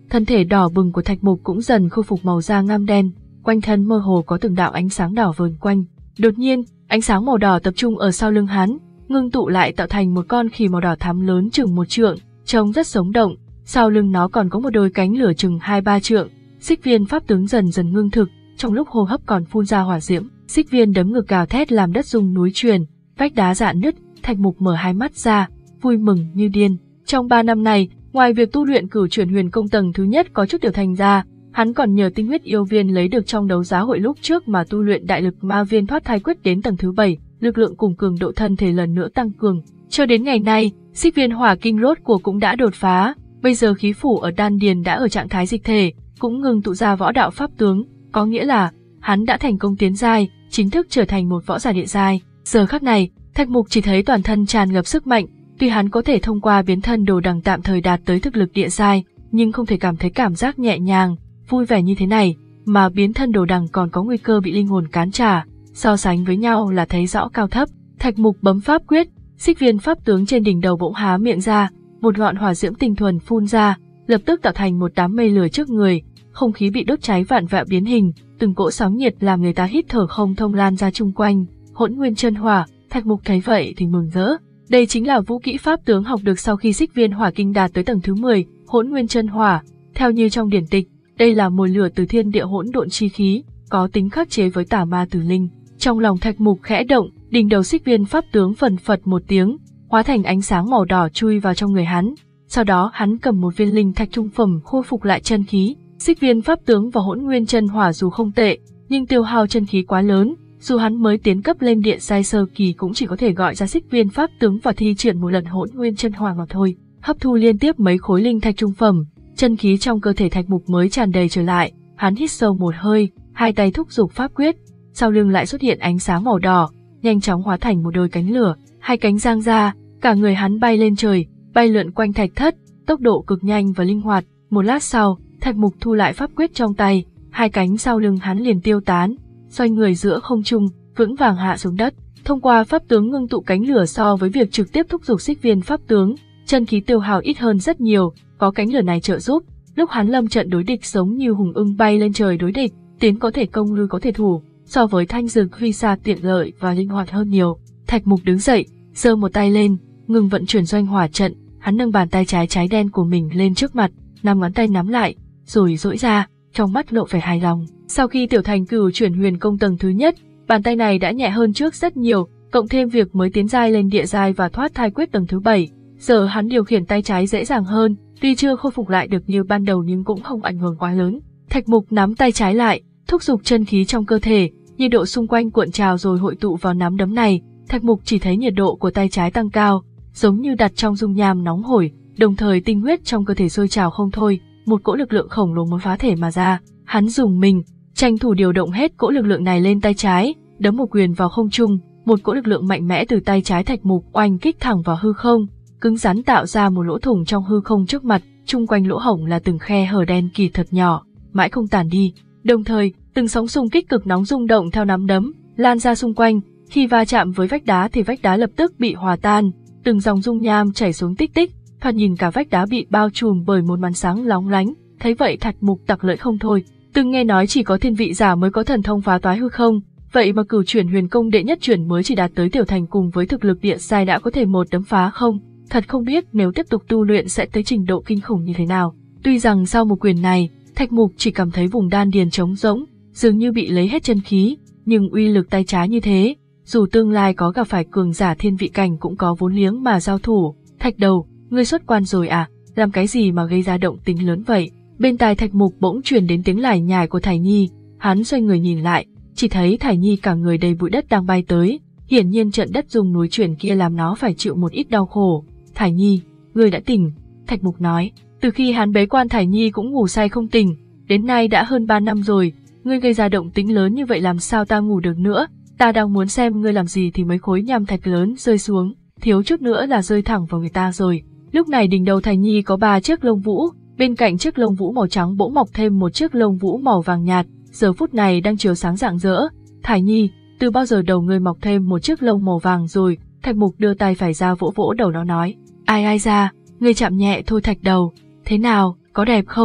thân thể đỏ bừng của Thạch Mục cũng dần khôi phục màu da ngăm đen, quanh thân mơ hồ có từng đạo ánh sáng đỏ vờn quanh. Đột nhiên, ánh sáng màu đỏ tập trung ở sau lưng hắn, ngưng tụ lại tạo thành một con khỉ màu đỏ thắm lớn chừng một trượng, trông rất sống động. Sau lưng nó còn có một đôi cánh lửa chừng hai ba trượng. Xích Viên pháp tướng dần dần ngưng thực, trong lúc hô hấp còn phun ra hỏa diễm. Xích Viên đấm ngực gào thét làm đất rung núi chuyển, vách đá rạn nứt. Thạch Mục mở hai mắt ra, vui mừng như điên. Trong ba năm này, ngoài việc tu luyện Cửu Chuyển Huyền Công tầng thứ nhất có chút tiểu thành ra, hắn còn nhờ tinh huyết yêu viên lấy được trong đấu giá hội lúc trước mà tu luyện đại lực ma viên thoát thai quyết đến tầng thứ bảy, lực lượng cùng cường độ thân thể lần nữa tăng cường. Cho đến ngày nay, Xích Viên hỏa kinh rốt cuộc cũng đã đột phá, bây giờ khí phủ ở đan điền đã ở trạng thái dịch thể, cũng ngừng tụ ra võ đạo pháp tướng, có nghĩa là hắn đã thành công tiến giai, chính thức trở thành một võ giả địa giai. Giờ khắc này, Thạch Mục chỉ thấy toàn thân tràn ngập sức mạnh, tuy hắn có thể thông qua biến thân đồ đằng tạm thời đạt tới thực lực địa giai, nhưng không thể cảm thấy cảm giác nhẹ nhàng, vui vẻ như thế này, mà biến thân đồ đằng còn có nguy cơ bị linh hồn cán trả, so sánh với nhau là thấy rõ cao thấp. Thạch Mục bấm pháp quyết, Xích Viên pháp tướng trên đỉnh đầu bỗng há miệng ra, một ngọn hỏa diễm tinh thuần phun ra, lập tức tạo thành một đám mây lửa trước người, không khí bị đốt cháy vạn vẹo biến hình, từng cỗ sóng nhiệt làm người ta hít thở không thông lan ra chung quanh. Hỗn Nguyên Chân Hỏa. Thạch Mục thấy vậy thì mừng rỡ. Đây chính là vũ kỹ pháp tướng học được sau khi Xích Viên hỏa kinh đạt tới tầng thứ mười, Hỗn Nguyên Chân Hỏa. Theo như trong điển tịch, đây là mồi lửa từ thiên địa hỗn độn chi khí, có tính khắc chế với tà ma tử linh. Trong lòng Thạch Mục khẽ động, đỉnh đầu Xích Viên pháp tướng phần phật một tiếng, hóa thành ánh sáng màu đỏ chui vào trong người hắn. Sau đó hắn cầm một viên linh thạch trung phẩm khôi phục lại chân khí. Xích Viên pháp tướng và Hỗn Nguyên Chân Hỏa dù không tệ, nhưng tiêu hao chân khí quá lớn, dù hắn mới tiến cấp lên địa giai sơ kỳ cũng chỉ có thể gọi ra Xích Viên pháp tướng và thi triển một lần Hỗn Nguyên Chân Hỏa mà thôi. Hấp thu liên tiếp mấy khối linh thạch trung phẩm, chân khí trong cơ thể Thạch Mục mới tràn đầy trở lại. Hắn hít sâu một hơi, hai tay thúc giục pháp quyết, sau lưng lại xuất hiện ánh sáng màu đỏ, nhanh chóng hóa thành một đôi cánh lửa, hai cánh giang ra, cả người hắn bay lên trời, bay lượn quanh thạch thất, tốc độ cực nhanh và linh hoạt. Một lát sau, Thạch Mục thu lại pháp quyết trong tay, hai cánh sau lưng hắn liền tiêu tán, xoay người giữa không trung, vững vàng hạ xuống đất. Thông qua pháp tướng ngưng tụ cánh lửa so với việc trực tiếp thúc giục Xích Viên pháp tướng, chân khí tiêu hao ít hơn rất nhiều, có cánh lửa này trợ giúp, lúc hắn lâm trận đối địch giống như hùng ưng bay lên trời đối địch, tiến có thể công lui có thể thủ, so với thanh dược huy xa tiện lợi và linh hoạt hơn nhiều. Thạch Mục đứng dậy, giơ một tay lên, ngừng vận chuyển doanh hỏa trận, hắn nâng bàn tay trái trái đen của mình lên trước mặt, năm ngón tay nắm lại, rồi duỗi ra, trong mắt lộ vẻ hài lòng. Sau khi tiểu thành Cửu Chuyển Huyền Công tầng thứ nhất, bàn tay này đã nhẹ hơn trước rất nhiều, cộng thêm việc mới tiến giai lên địa giai và thoát thai quyết tầng thứ bảy, giờ hắn điều khiển tay trái dễ dàng hơn, tuy chưa khôi phục lại được như ban đầu nhưng cũng không ảnh hưởng quá lớn. Thạch Mục nắm tay trái lại, thúc giục chân khí trong cơ thể, nhiệt độ xung quanh cuộn trào rồi hội tụ vào nắm đấm này. Thạch Mục chỉ thấy nhiệt độ của tay trái tăng cao, giống như đặt trong dung nham nóng hổi, đồng thời tinh huyết trong cơ thể sôi trào không thôi, một cỗ lực lượng khổng lồ muốn phá thể mà ra. Hắn dùng mình, tranh thủ điều động hết cỗ lực lượng này lên tay trái, đấm một quyền vào không trung, một cỗ lực lượng mạnh mẽ từ tay trái Thạch Mục oanh kích thẳng vào hư không, cứng rắn tạo ra một lỗ thủng trong hư không trước mặt, chung quanh lỗ hổng là từng khe hở đen kịt thật nhỏ, mãi không tàn đi. Đồng thời, từng sóng xung kích cực nóng rung động theo nắm đấm, lan ra xung quanh, khi va chạm với vách đá thì vách đá lập tức bị hòa tan, từng dòng dung nham chảy xuống tích tích, thoạt nhìn cả vách đá bị bao trùm bởi một màn sáng lóng lánh. Thấy vậy Thạch Mục tặc lưỡi không thôi, từng nghe nói chỉ có thiên vị giả mới có thần thông phá toái hư không, vậy mà Cửu Chuyển Huyền Công đệ nhất chuyển mới chỉ đạt tới tiểu thành cùng với thực lực địa giai đã có thể một đấm phá không, thật không biết nếu tiếp tục tu luyện sẽ tới trình độ kinh khủng như thế nào. Tuy rằng sau một quyền này, Thạch Mục chỉ cảm thấy vùng đan điền trống rỗng, dường như bị lấy hết chân khí, nhưng uy lực tay trái như thế, dù tương lai có gặp phải cường giả thiên vị cảnh cũng có vốn liếng mà giao thủ. Thạch Đầu, ngươi xuất quan rồi à? Làm cái gì mà gây ra động tĩnh lớn vậy? Bên tai Thạch Mục bỗng truyền đến tiếng lải nhải của Thải Nhi, hắn xoay người nhìn lại, chỉ thấy Thải Nhi cả người đầy bụi đất đang bay tới, hiển nhiên trận đất rung núi chuyển kia làm nó phải chịu một ít đau khổ. Thải Nhi, ngươi đã tỉnh, Thạch Mục nói, từ khi hắn bế quan Thải Nhi cũng ngủ say không tỉnh, đến nay đã hơn ba năm rồi, ngươi gây ra động tĩnh lớn như vậy làm sao ta ngủ được nữa, ta đang muốn xem ngươi làm gì thì mấy khối nham thạch lớn rơi xuống, thiếu chút nữa là rơi thẳng vào người ta rồi. Lúc này đỉnh đầu Thải Nhi có ba chiếc lông vũ, bên cạnh chiếc lông vũ màu trắng bỗng mọc thêm một chiếc lông vũ màu vàng nhạt, giờ phút này đang chiếu sáng rạng rỡ. Thải Nhi, từ bao giờ đầu ngươi mọc thêm một chiếc lông màu vàng rồi? Thạch Mục đưa tay phải ra vỗ vỗ đầu nó nói, ai ai ra, ngươi chạm nhẹ thôi Thạch Đầu, thế nào, có đẹp không? Thải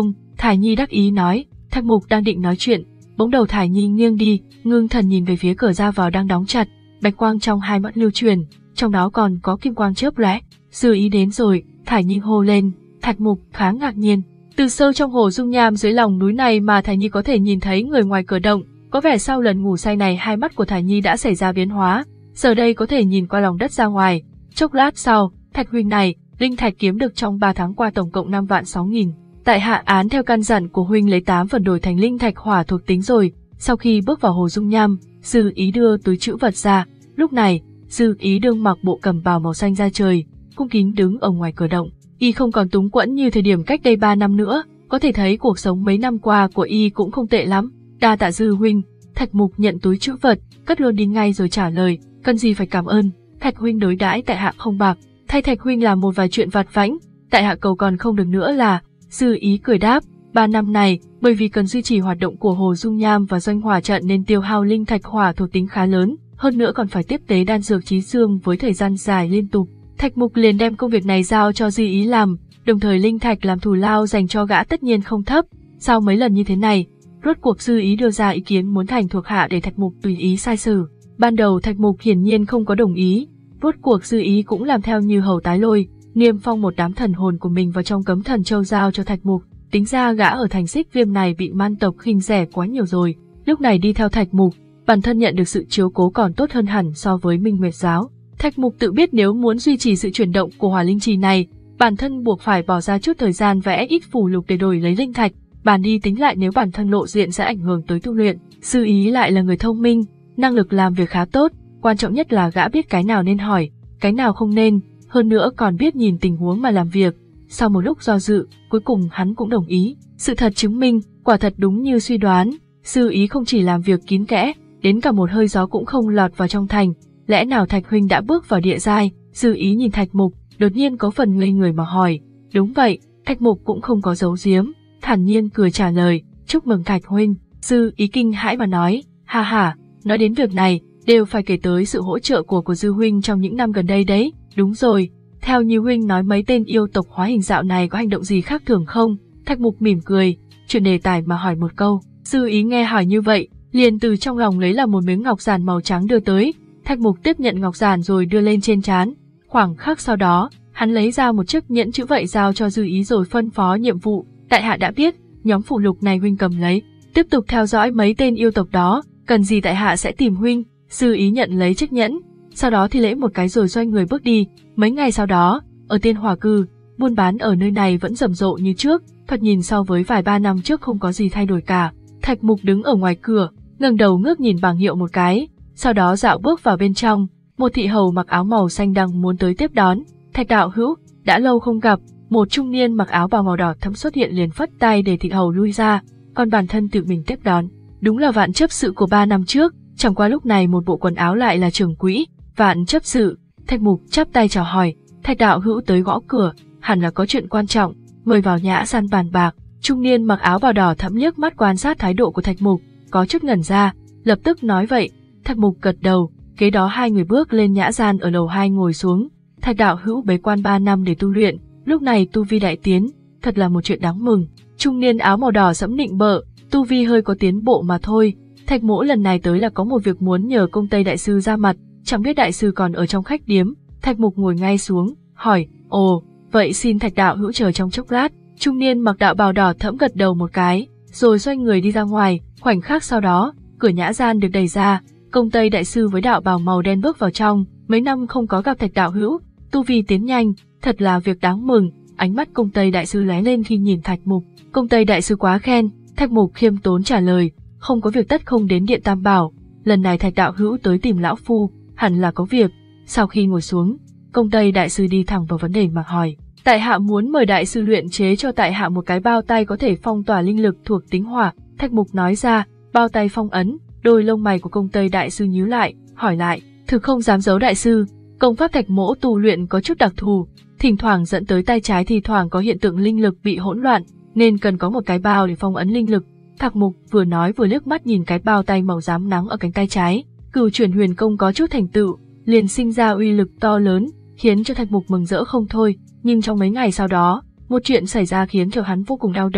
Thải Nhi đắc ý nói. Thạch Mục đang định nói chuyện, bỗng đầu Thải Nhi nghiêng đi, ngưng thần nhìn về phía cửa ra vào đang đóng chặt, bạch quang trong hai mắt lưu truyền, trong đó còn có kim quang chớp lóe. Sư ý đến rồi, Thải Nhi hô lên. Thạch Mục khá ngạc nhiên. Từ sâu trong hồ dung nham dưới lòng núi này mà Thải Nhi có thể nhìn thấy người ngoài cửa động, có vẻ sau lần ngủ say này hai mắt của Thải Nhi đã xảy ra biến hóa, giờ đây có thể nhìn qua lòng đất ra ngoài. Chốc lát sau, Thạch huynh này, linh thạch kiếm được trong ba tháng qua tổng cộng năm vạn sáu nghìn. Tại hạ án theo căn dặn của huynh lấy tám phần đổi thành linh thạch hỏa thuộc tính rồi. Sau khi bước vào hồ dung nham, Sư ý đưa túi trữ vật ra. Lúc này, Sư ý đương mặc bộ cẩm bào màu xanh da trời, cung kính đứng ở ngoài cửa động. Y không còn túng quẫn như thời điểm cách đây ba năm nữa, có thể thấy cuộc sống mấy năm qua của Y cũng không tệ lắm. Đa tạ Dư huynh. Thạch Mục nhận túi trữ vật, cất luôn đi ngay rồi trả lời, cần gì phải cảm ơn, Thạch huynh đối đãi tại hạ không bạc, thay Thạch huynh làm một vài chuyện vặt vãnh, tại hạ cầu còn không được nữa là. Sư ý cười đáp, ba năm này, bởi vì cần duy trì hoạt động của hồ dung nham và doanh hỏa trận nên tiêu hao linh thạch hỏa thuộc tính khá lớn, hơn nữa còn phải tiếp tế đan dược trí xương với thời gian dài liên tục. Thạch Mục liền đem công việc này giao cho Dư ý làm, đồng thời linh thạch làm thù lao dành cho gã tất nhiên không thấp. Sau mấy lần như thế này, rốt cuộc Dư ý đưa ra ý kiến muốn thành thuộc hạ để Thạch Mục tùy ý sai sử. Ban đầu Thạch Mục hiển nhiên không có đồng ý, rốt cuộc Dư ý cũng làm theo như hầu tái lôi, niêm phong một đám thần hồn của mình vào trong cấm thần châu giao cho Thạch Mục. Tính ra gã ở thành Xích Viêm này bị man tộc khinh rẻ quá nhiều rồi, lúc này đi theo Thạch Mục, bản thân nhận được sự chiếu cố còn tốt hơn hẳn so với Minh Nguyệt giáo. Thạch Mục tự biết nếu muốn duy trì sự chuyển động của hỏa linh trì này, bản thân buộc phải bỏ ra chút thời gian vẽ ít phù lục để đổi lấy linh thạch. Bàn đi tính lại nếu bản thân lộ diện sẽ ảnh hưởng tới tu luyện. Sư ý lại là người thông minh, năng lực làm việc khá tốt, quan trọng nhất là gã biết cái nào nên hỏi, cái nào không nên, hơn nữa còn biết nhìn tình huống mà làm việc. Sau một lúc do dự, cuối cùng hắn cũng đồng ý. Sự thật chứng minh, quả thật đúng như suy đoán, sư ý không chỉ làm việc kín kẽ, đến cả một hơi gió cũng không lọt vào trong thành. Lẽ nào Thạch huynh đã bước vào địa giai? Sư ý nhìn Thạch Mục, đột nhiên có phần ngây người mà hỏi. Đúng vậy, Thạch Mục cũng không có giấu giếm, thản nhiên cười trả lời, chúc mừng Thạch huynh. Sư ý kinh hãi mà nói, ha ha, nói đến việc này, đều phải kể tới sự hỗ trợ của của Dư huynh trong những năm gần đây đấy. Đúng rồi, theo như huynh nói mấy tên yêu tộc hóa hình dạo này có hành động gì khác thường không? Thạch Mục mỉm cười, chuyển đề tài mà hỏi một câu. Sư ý nghe hỏi như vậy, liền từ trong lòng lấy là một miếng ngọc giản màu trắng đưa tới. Thạch Mục tiếp nhận ngọc giản rồi đưa lên trên trán. Khoảng khắc sau đó, hắn lấy ra một chiếc nhẫn chữ vậy giao cho Dư ý rồi phân phó nhiệm vụ. Tại hạ đã biết, nhóm phụ lục này huynh cầm lấy, tiếp tục theo dõi mấy tên yêu tộc đó, cần gì tại hạ sẽ tìm huynh. Dư ý nhận lấy chiếc nhẫn, sau đó thì lễ một cái rồi xoay người bước đi. Mấy ngày sau đó, ở Tiên Hỏa Cư, buôn bán ở nơi này vẫn rầm rộ như trước, thoạt nhìn so với vài ba năm trước không có gì thay đổi cả. Thạch Mục đứng ở ngoài cửa, ngẩng đầu ngước nhìn bảng hiệu một cái, sau đó dạo bước vào bên trong. Một thị hầu mặc áo màu xanh đang muốn tới tiếp đón. Thạch đạo hữu, đã lâu không gặp. Một trung niên mặc áo bào màu đỏ thẫm xuất hiện liền phất tay để thị hầu lui ra, còn bản thân tự mình tiếp đón. Đúng là Vạn chấp sự của ba năm trước, chẳng qua lúc này một bộ quần áo lại là trưởng quỹ. Vạn chấp sự. Thạch Mục chắp tay chào hỏi. Thạch đạo hữu tới gõ cửa, hẳn là có chuyện quan trọng, mời vào nhã gian bàn bạc. Trung niên mặc áo bào đỏ thẫm liếc mắt quan sát thái độ của Thạch Mục, có chút ngẩn ra, lập tức nói vậy. Thạch Mục gật đầu, kế đó hai người bước lên nhã gian ở lầu hai ngồi xuống. Thạch đạo hữu bế quan ba năm để tu luyện, lúc này tu vi đại tiến, thật là một chuyện đáng mừng. Trung niên áo màu đỏ sẫm nịnh bợ, tu vi hơi có tiến bộ mà thôi. Thạch mỗ lần này tới là có một việc muốn nhờ Công Tây đại sư ra mặt, chẳng biết đại sư còn ở trong khách điếm. Thạch Mục ngồi ngay xuống, hỏi, ồ, vậy xin Thạch đạo hữu chờ trong chốc lát. Trung niên mặc đạo bào đỏ thẫm gật đầu một cái, rồi xoay người đi ra ngoài. Khoảnh khắc sau đó, cửa nhã gian được đẩy ra, Công Tây đại sư với đạo bào màu đen bước vào trong. Mấy năm không có gặp Thạch đạo hữu, tu vi tiến nhanh, thật là việc đáng mừng. Ánh mắt Công Tây đại sư lóe lên khi nhìn Thạch Mục. Công Tây đại sư quá khen. Thạch Mục khiêm tốn trả lời, không có việc tất không đến Điện Tam Bảo, lần này Thạch đạo hữu tới tìm lão phu, hẳn là có việc. Sau khi ngồi xuống, Công Tây đại sư đi thẳng vào vấn đề mà hỏi, tại hạ muốn mời đại sư luyện chế cho tại hạ một cái bao tay có thể phong tỏa linh lực thuộc tính hỏa. Thạch Mục nói ra, bao tay phong ấn. Đôi lông mày của Công Tây đại sư nhíu lại, hỏi lại, thực không dám giấu đại sư, công pháp Thạch mỗ tu luyện có chút đặc thù, thỉnh thoảng dẫn tới tay trái thì thoảng có hiện tượng linh lực bị hỗn loạn, nên cần có một cái bao để phong ấn linh lực. Thạch Mục vừa nói vừa liếc mắt nhìn cái bao tay màu xám nắng ở cánh tay trái. Cửu chuyển huyền công có chút thành tựu, liền sinh ra uy lực to lớn, khiến cho Thạch Mục mừng rỡ không thôi. Nhưng trong mấy ngày sau đó, một chuyện xảy ra khiến cho hắn vô cùng đau đầu.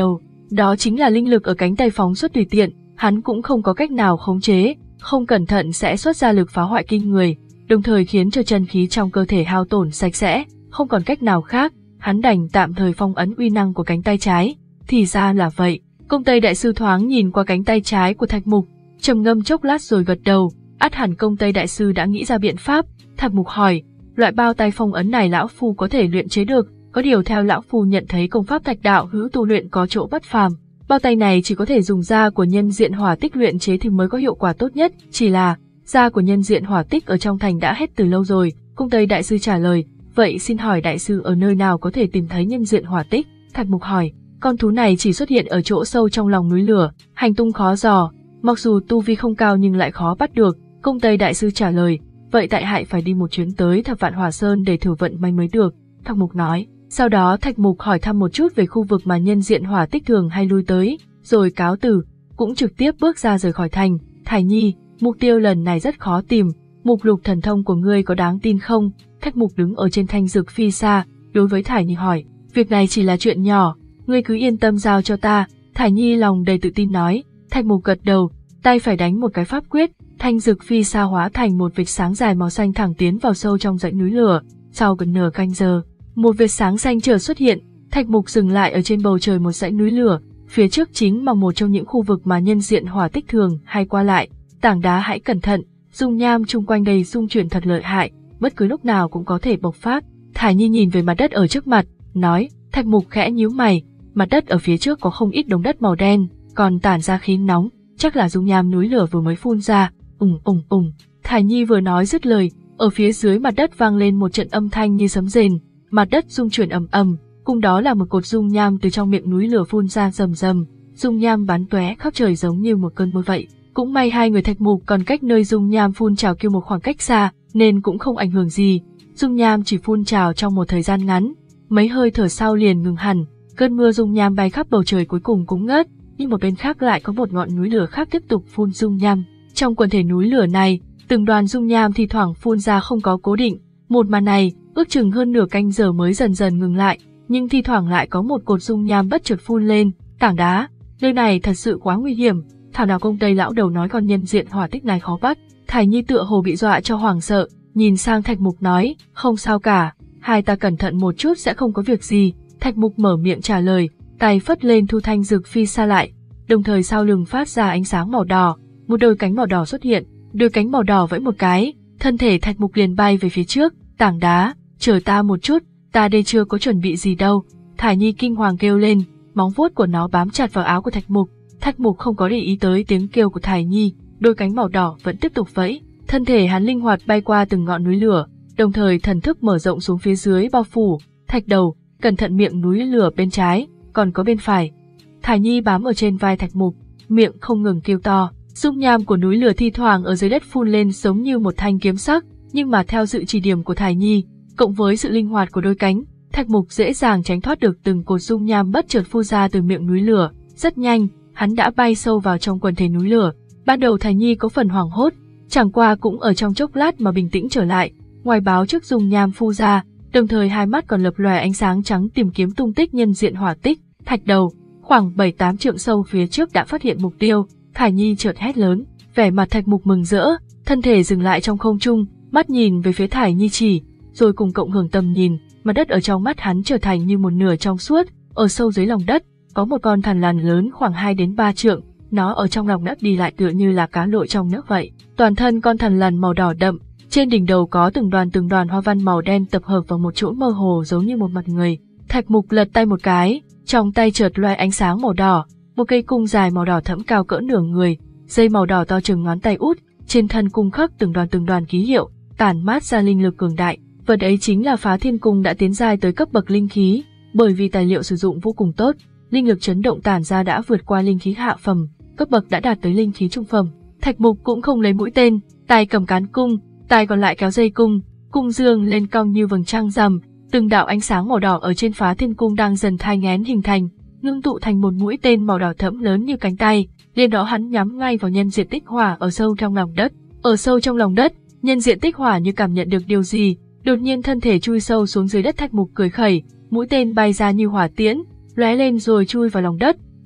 Đó chính là linh lực ở cánh tay phóng xuất tùy tiện, hắn cũng không có cách nào khống chế, không cẩn thận sẽ xuất ra lực phá hoại kinh người, đồng thời khiến cho chân khí trong cơ thể hao tổn sạch sẽ, không còn cách nào khác, hắn đành tạm thời phong ấn uy năng của cánh tay trái. Thì ra là vậy. Cung Tây đại sư thoáng nhìn qua cánh tay trái của Thạch Mục, trầm ngâm chốc lát rồi gật đầu, ắt hẳn Cung Tây đại sư đã nghĩ ra biện pháp. Thạch Mục hỏi, loại bao tay phong ấn này lão phu có thể luyện chế được, có điều theo lão phu nhận thấy công pháp Thạch đạo hữu tu luyện có chỗ bất phàm. Bao tay này chỉ có thể dùng da của nhân diện hỏa tích luyện chế thì mới có hiệu quả tốt nhất, chỉ là da của nhân diện hỏa tích ở trong thành đã hết từ lâu rồi. Cung Tây đại sư trả lời, vậy xin hỏi đại sư ở nơi nào có thể tìm thấy nhân diện hỏa tích? Thạch Mục hỏi, con thú này chỉ xuất hiện ở chỗ sâu trong lòng núi lửa, hành tung khó dò, mặc dù tu vi không cao nhưng lại khó bắt được. Cung Tây đại sư trả lời, vậy tại hại phải đi một chuyến tới Thập Vạn Hỏa Sơn để thử vận may mới được. Thạch Mục nói. Sau đó Thạch Mục hỏi thăm một chút về khu vực mà nhân diện hỏa tích thường hay lui tới, rồi cáo từ, cũng trực tiếp bước ra rời khỏi thành. Thải Nhi, mục tiêu lần này rất khó tìm, mục lục thần thông của ngươi có đáng tin không? Thạch Mục đứng ở trên thanh dược phi xa, đối với Thải Nhi hỏi, việc này chỉ là chuyện nhỏ, ngươi cứ yên tâm giao cho ta. Thải Nhi lòng đầy tự tin nói. Thạch Mục gật đầu, tay phải đánh một cái pháp quyết, thanh dược phi xa hóa thành một vệt sáng dài màu xanh thẳng tiến vào sâu trong dãy núi lửa. Sau gần nửa canh giờ, một vệt sáng xanh chợt xuất hiện, Thạch Mục dừng lại ở trên bầu trời một dãy núi lửa, phía trước chính là một trong những khu vực mà nhân diện hỏa tích thường hay qua lại. Tảng đá hãy cẩn thận, dung nham chung quanh đây xung chuyển thật lợi hại, bất cứ lúc nào cũng có thể bộc phát. Thải Nhi nhìn về mặt đất ở trước mặt, nói. Thạch Mục khẽ nhíu mày, mặt đất ở phía trước có không ít đống đất màu đen, còn tản ra khí nóng, chắc là dung nham núi lửa vừa mới phun ra. Ùng ùng ùng. Thải Nhi vừa nói dứt lời, ở phía dưới mặt đất vang lên một trận âm thanh như sấm rền, mặt đất rung chuyển ầm ầm, cùng đó là một cột dung nham từ trong miệng núi lửa phun ra rầm rầm, dung nham bắn tóe khắp trời giống như một cơn mưa vậy. Cũng may hai người Thạch Mục còn cách nơi dung nham phun trào kia một khoảng cách xa, nên cũng không ảnh hưởng gì. Dung nham chỉ phun trào trong một thời gian ngắn, mấy hơi thở sau liền ngừng hẳn, cơn mưa dung nham bay khắp bầu trời cuối cùng cũng ngớt, nhưng một bên khác lại có một ngọn núi lửa khác tiếp tục phun dung nham. Trong quần thể núi lửa này, từng đoàn dung nham thi thoảng phun ra không có cố định, một màn này ước chừng hơn nửa canh giờ mới dần dần ngừng lại, nhưng thi thoảng lại có một cột dung nham bất chợt phun lên. Tảng đá, nơi này thật sự quá nguy hiểm, thảo nào Cung Tây lão đầu nói con nhân diện hỏa tích này khó bắt. Thải Nhi tựa hồ bị dọa cho hoảng sợ, nhìn sang Thạch Mục nói, không sao cả, hai ta cẩn thận một chút sẽ không có việc gì. Thạch Mục mở miệng trả lời, tay phất lên thu thanh dược phi xa lại, đồng thời sau lưng phát ra ánh sáng màu đỏ, một đôi cánh màu đỏ xuất hiện, đôi cánh màu đỏ vẫy một cái, thân thể Thạch Mục liền bay về phía trước. Tảng đá, chờ ta một chút, ta đây chưa có chuẩn bị gì đâu. Thải Nhi kinh hoàng kêu lên, móng vuốt của nó bám chặt vào áo của Thạch Mục. Thạch Mục không có để ý tới tiếng kêu của Thải Nhi, đôi cánh màu đỏ vẫn tiếp tục vẫy, thân thể hắn linh hoạt bay qua từng ngọn núi lửa, đồng thời thần thức mở rộng xuống phía dưới bao phủ. Thạch đầu, cẩn thận miệng núi lửa bên trái, còn có bên phải. Thải Nhi bám ở trên vai Thạch Mục, miệng không ngừng kêu to. Dung nham của núi lửa thi thoảng ở dưới đất phun lên giống như một thanh kiếm sắc, nhưng mà theo sự chỉ điểm của Thải Nhi, cộng với sự linh hoạt của đôi cánh, Thạch Mục dễ dàng tránh thoát được từng cột dung nham bất chợt phun ra từ miệng núi lửa. Rất nhanh, hắn đã bay sâu vào trong quần thể núi lửa. Ban đầu Thải Nhi có phần hoảng hốt, chẳng qua cũng ở trong chốc lát mà bình tĩnh trở lại. Ngoài báo trước dung nham phun ra, đồng thời hai mắt còn lập lòe ánh sáng trắng tìm kiếm tung tích nhân diện hỏa tích. Thạch đầu, khoảng bảy tám trượng sâu phía trước đã phát hiện mục tiêu. Thải Nhi chợt hét lớn, vẻ mặt Thạch Mục mừng rỡ, thân thể dừng lại trong không trung, mắt nhìn về phía Thải Nhi chỉ, rồi cùng cộng hưởng tầm nhìn, mặt đất ở trong mắt hắn trở thành như một nửa trong suốt. Ở sâu dưới lòng đất, có một con thằn lằn lớn khoảng hai đến ba trượng, nó ở trong lòng đất đi lại tựa như là cá lội trong nước vậy. Toàn thân con thằn lằn màu đỏ đậm, trên đỉnh đầu có từng đoàn từng đoàn hoa văn màu đen tập hợp vào một chỗ mơ hồ giống như một mặt người. Thạch Mục lật tay một cái, trong tay chợt loe ánh sáng màu đỏ, một cây cung dài màu đỏ thẫm cao cỡ nửa người, dây màu đỏ to chừng ngón tay út, trên thân cung khắc từng đoàn từng đoàn ký hiệu, tản mát ra linh lực cường đại. Vật ấy chính là Phá Thiên Cung đã tiến giai tới cấp bậc linh khí, bởi vì tài liệu sử dụng vô cùng tốt, linh lực chấn động tản ra đã vượt qua linh khí hạ phẩm, cấp bậc đã đạt tới linh khí trung phẩm. Thạch Mục cũng không lấy mũi tên, tay cầm cán cung, tay còn lại kéo dây cung, cung dương lên cong như vầng trăng rằm, từng đạo ánh sáng màu đỏ ở trên Phá Thiên Cung đang dần thai nghén hình thành, ngưng tụ thành một mũi tên màu đỏ thẫm lớn như cánh tay, liền đó hắn nhắm ngay vào nhân diện tích hỏa ở sâu trong lòng đất. Ở sâu trong lòng đất, nhân diện tích hỏa như cảm nhận được điều gì, đột nhiên thân thể chui sâu xuống dưới đất. Thạch Mục cười khẩy, mũi tên bay ra như hỏa tiễn, lóe lên rồi chui vào lòng đất,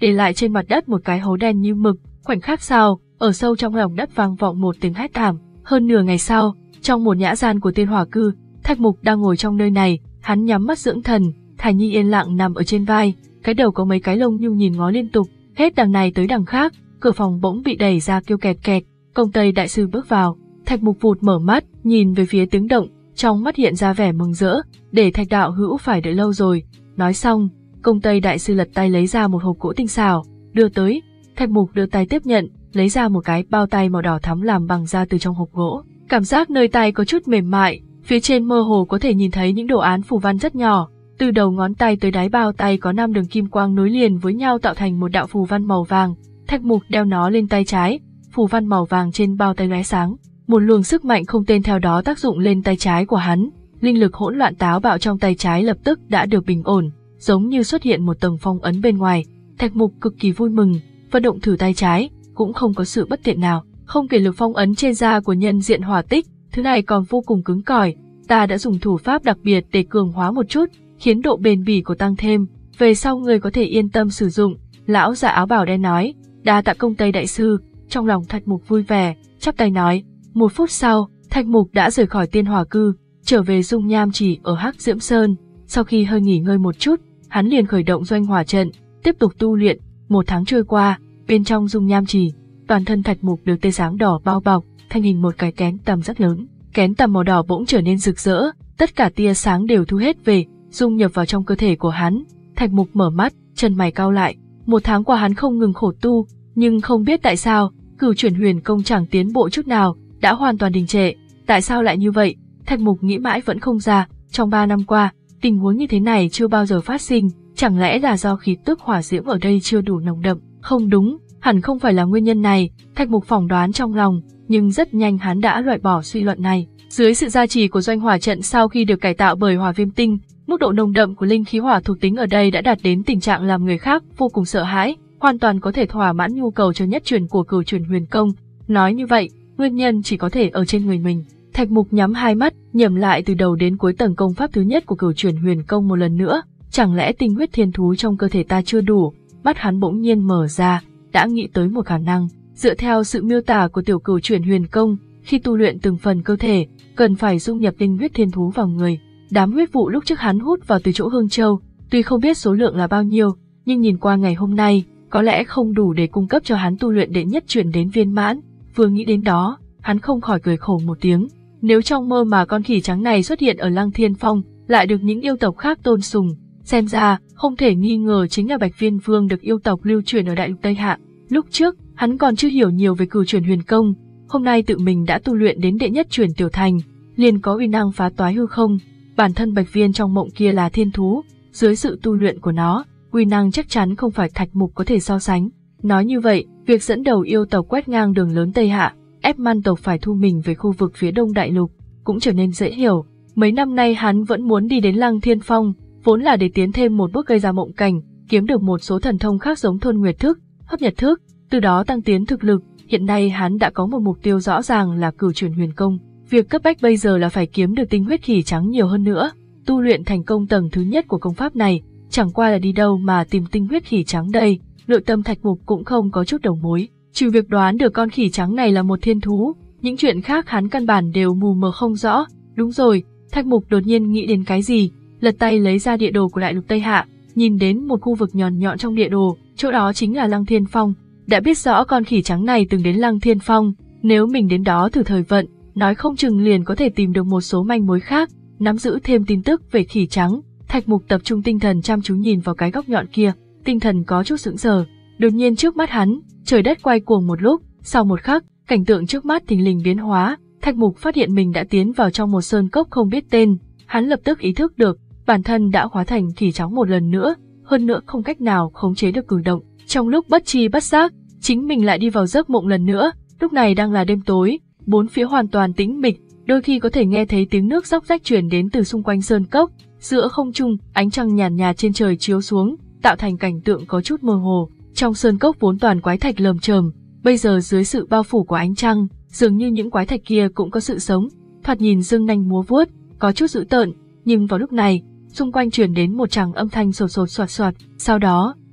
để lại trên mặt đất một cái hố đen như mực. Khoảnh khắc sau, ở sâu trong lòng đất vang vọng một tiếng hét thảm. Hơn nửa ngày sau, trong một nhã gian của Tiên Hỏa Cư, Thạch Mục đang ngồi trong nơi này, hắn nhắm mắt dưỡng thần, Thải Nhi yên lặng nằm ở trên vai, cái đầu có mấy cái lông nhung nhìn ngó liên tục, hết đằng này tới đằng khác. Cửa phòng bỗng bị đẩy ra kêu kẹt kẹt, Công Tây đại sư bước vào. Thạch Mục vụt mở mắt, nhìn về phía tiếng động, trong mắt hiện ra vẻ mừng rỡ, để Thạch đạo hữu phải đợi lâu rồi. Nói xong, Công Tây đại sư lật tay lấy ra một hộp gỗ tinh xảo, đưa tới. Thạch Mục đưa tay tiếp nhận, lấy ra một cái bao tay màu đỏ thắm làm bằng da từ trong hộp gỗ. Cảm giác nơi tay có chút mềm mại, phía trên mơ hồ có thể nhìn thấy những đồ án phù văn rất nhỏ. Từ đầu ngón tay tới đáy bao tay có năm đường kim quang nối liền với nhau tạo thành một đạo phù văn màu vàng. Thạch Mục đeo nó lên tay trái, phù văn màu vàng trên bao tay lóe sáng. Một luồng sức mạnh không tên theo đó tác dụng lên tay trái của hắn. Linh lực hỗn loạn táo bạo trong tay trái lập tức đã được bình ổn, giống như xuất hiện một tầng phong ấn bên ngoài. Thạch Mục cực kỳ vui mừng, vận động thử tay trái, cũng không có sự bất tiện nào. Không kể lực phong ấn trên da của nhân diện hỏa tích, thứ này còn vô cùng cứng cỏi. Ta đã dùng thủ pháp đặc biệt để cường hóa một chút, khiến độ bền bỉ của tăng thêm. Về sau người có thể yên tâm sử dụng. Lão già áo bào đen nói. Đa tạ Công Tây đại sư. Trong lòng Thạch Mục vui vẻ, chắp tay nói. Một phút sau, Thạch Mục đã rời khỏi Tiên Hỏa Cư, trở về dung nham chỉ ở Hắc Diễm Sơn. Sau khi hơi nghỉ ngơi một chút, hắn liền khởi động doanh hỏa trận, tiếp tục tu luyện. Một tháng trôi qua, bên trong dung nham chỉ, toàn thân Thạch Mục được tia sáng đỏ bao bọc, thành hình một cái kén tầm rất lớn. Kén tầm màu đỏ bỗng trở nên rực rỡ, tất cả tia sáng đều thu hết về, dung nhập vào trong cơ thể của hắn. Thạch Mục mở mắt, chân mày cau lại. Một tháng qua hắn không ngừng khổ tu, nhưng không biết tại sao, Cửu Chuyển Huyền Công chẳng tiến bộ chút nào, đã hoàn toàn đình trệ. Tại sao lại như vậy? Thạch Mục nghĩ mãi vẫn không ra. Trong ba năm qua, tình huống như thế này chưa bao giờ phát sinh, chẳng lẽ là do khí tức hỏa diễm ở đây chưa đủ nồng đậm? Không đúng, hẳn không phải là nguyên nhân này. Thạch Mục phỏng đoán trong lòng, nhưng rất nhanh hắn đã loại bỏ suy luận này. Dưới sự gia trì của doanh hỏa trận sau khi được cải tạo bởi hỏa viêm tinh, mức độ nồng đậm của linh khí hỏa thuộc tính ở đây đã đạt đến tình trạng làm người khác vô cùng sợ hãi, hoàn toàn có thể thỏa mãn nhu cầu cho nhất truyền của Cửu Chuyển Huyền Công. Nói như vậy, nguyên nhân chỉ có thể ở trên người mình. Thạch Mục nhắm hai mắt, nhẩm lại từ đầu đến cuối tầng công pháp thứ nhất của Cửu Chuyển Huyền Công một lần nữa. Chẳng lẽ tinh huyết thiên thú trong cơ thể ta chưa đủ? Mắt hắn bỗng nhiên mở ra, đã nghĩ tới một khả năng. Dựa theo sự miêu tả của tiểu Cửu Chuyển Huyền Công, khi tu luyện từng phần cơ thể, cần phải dung nhập tinh huyết thiên thú vào người. Đám huyết vụ lúc trước hắn hút vào từ chỗ Hương Châu, tuy không biết số lượng là bao nhiêu, nhưng nhìn qua ngày hôm nay, có lẽ không đủ để cung cấp cho hắn tu luyện đệ nhất chuyển đến viên mãn. Vừa nghĩ đến đó, hắn không khỏi cười khổ một tiếng. Nếu trong mơ mà con khỉ trắng này xuất hiện ở Lăng Thiên Phong, lại được những yêu tộc khác tôn sùng, xem ra không thể nghi ngờ chính là Bạch Viên Vương được yêu tộc lưu truyền ở Đại Lục Tây Hạ. Lúc trước, hắn còn chưa hiểu nhiều về Cửu Chuyển Huyền Công, hôm nay tự mình đã tu luyện đến đệ nhất chuyển tiểu thành, liền có uy năng phá toái hư không. Bản thân Bạch Viên trong mộng kia là thiên thú, dưới sự tu luyện của nó, uy năng chắc chắn không phải Thạch Mục có thể so sánh. Nói như vậy, việc dẫn đầu yêu tộc quét ngang đường lớn Tây Hạ, ép Man tộc phải thu mình về khu vực phía đông đại lục, cũng trở nên dễ hiểu. Mấy năm nay hắn vẫn muốn đi đến Lăng Thiên Phong, vốn là để tiến thêm một bước gây ra mộng cảnh, kiếm được một số thần thông khác giống Thôn Nguyệt Thức, Hấp Nhật Thức, từ đó tăng tiến thực lực. Hiện nay hắn đã có một mục tiêu rõ ràng là Cửu Chuyển Huyền Công. Việc cấp bách bây giờ là phải kiếm được tinh huyết khỉ trắng nhiều hơn nữa. Tu luyện thành công tầng thứ nhất của công pháp này, chẳng qua là đi đâu mà tìm tinh huyết khỉ trắng đây. Nội tâm Thạch Mục cũng không có chút đầu mối, trừ việc đoán được con khỉ trắng này là một thiên thú, những chuyện khác hắn căn bản đều mù mờ không rõ. Đúng rồi, Thạch Mục đột nhiên nghĩ đến cái gì, lật tay lấy ra địa đồ của Đại Lục Tây Hạ, nhìn đến một khu vực nhọn nhọn trong địa đồ, chỗ đó chính là Lăng Thiên Phong. Đã biết rõ con khỉ trắng này từng đến Lăng Thiên Phong, nếu mình đến đó thử thời vận, nói không chừng liền có thể tìm được một số manh mối khác, nắm giữ thêm tin tức về khỉ trắng. Thạch Mục tập trung tinh thần chăm chú nhìn vào cái góc nhọn kia, tinh thần có chút sững sờ. Đột nhiên trước mắt hắn, trời đất quay cuồng một lúc, sau một khắc, cảnh tượng trước mắt thình lình biến hóa. Thạch Mục phát hiện mình đã tiến vào trong một sơn cốc không biết tên. Hắn lập tức ý thức được, bản thân đã hóa thành khỉ trắng một lần nữa, hơn nữa không cách nào khống chế được cử động. Trong lúc bất tri bất giác, chính mình lại đi vào giấc mộng lần nữa. Lúc này đang là đêm tối, bốn phía hoàn toàn tĩnh mịch, đôi khi có thể nghe thấy tiếng nước róc rách truyền đến từ xung quanh sơn cốc. Giữa không trung, ánh trăng nhàn nhạt trên trời chiếu xuống, tạo thành cảnh tượng có chút mơ hồ. Trong sơn cốc vốn toàn quái thạch lởm chởm, bây giờ dưới sự bao phủ của ánh trăng, dường như những quái thạch kia cũng có sự sống, thoạt nhìn dương nanh múa vuốt, có chút dữ tợn. Nhưng vào lúc này, xung quanh truyền đến một tràng âm thanh sột sột soạt soạt. Sau đó,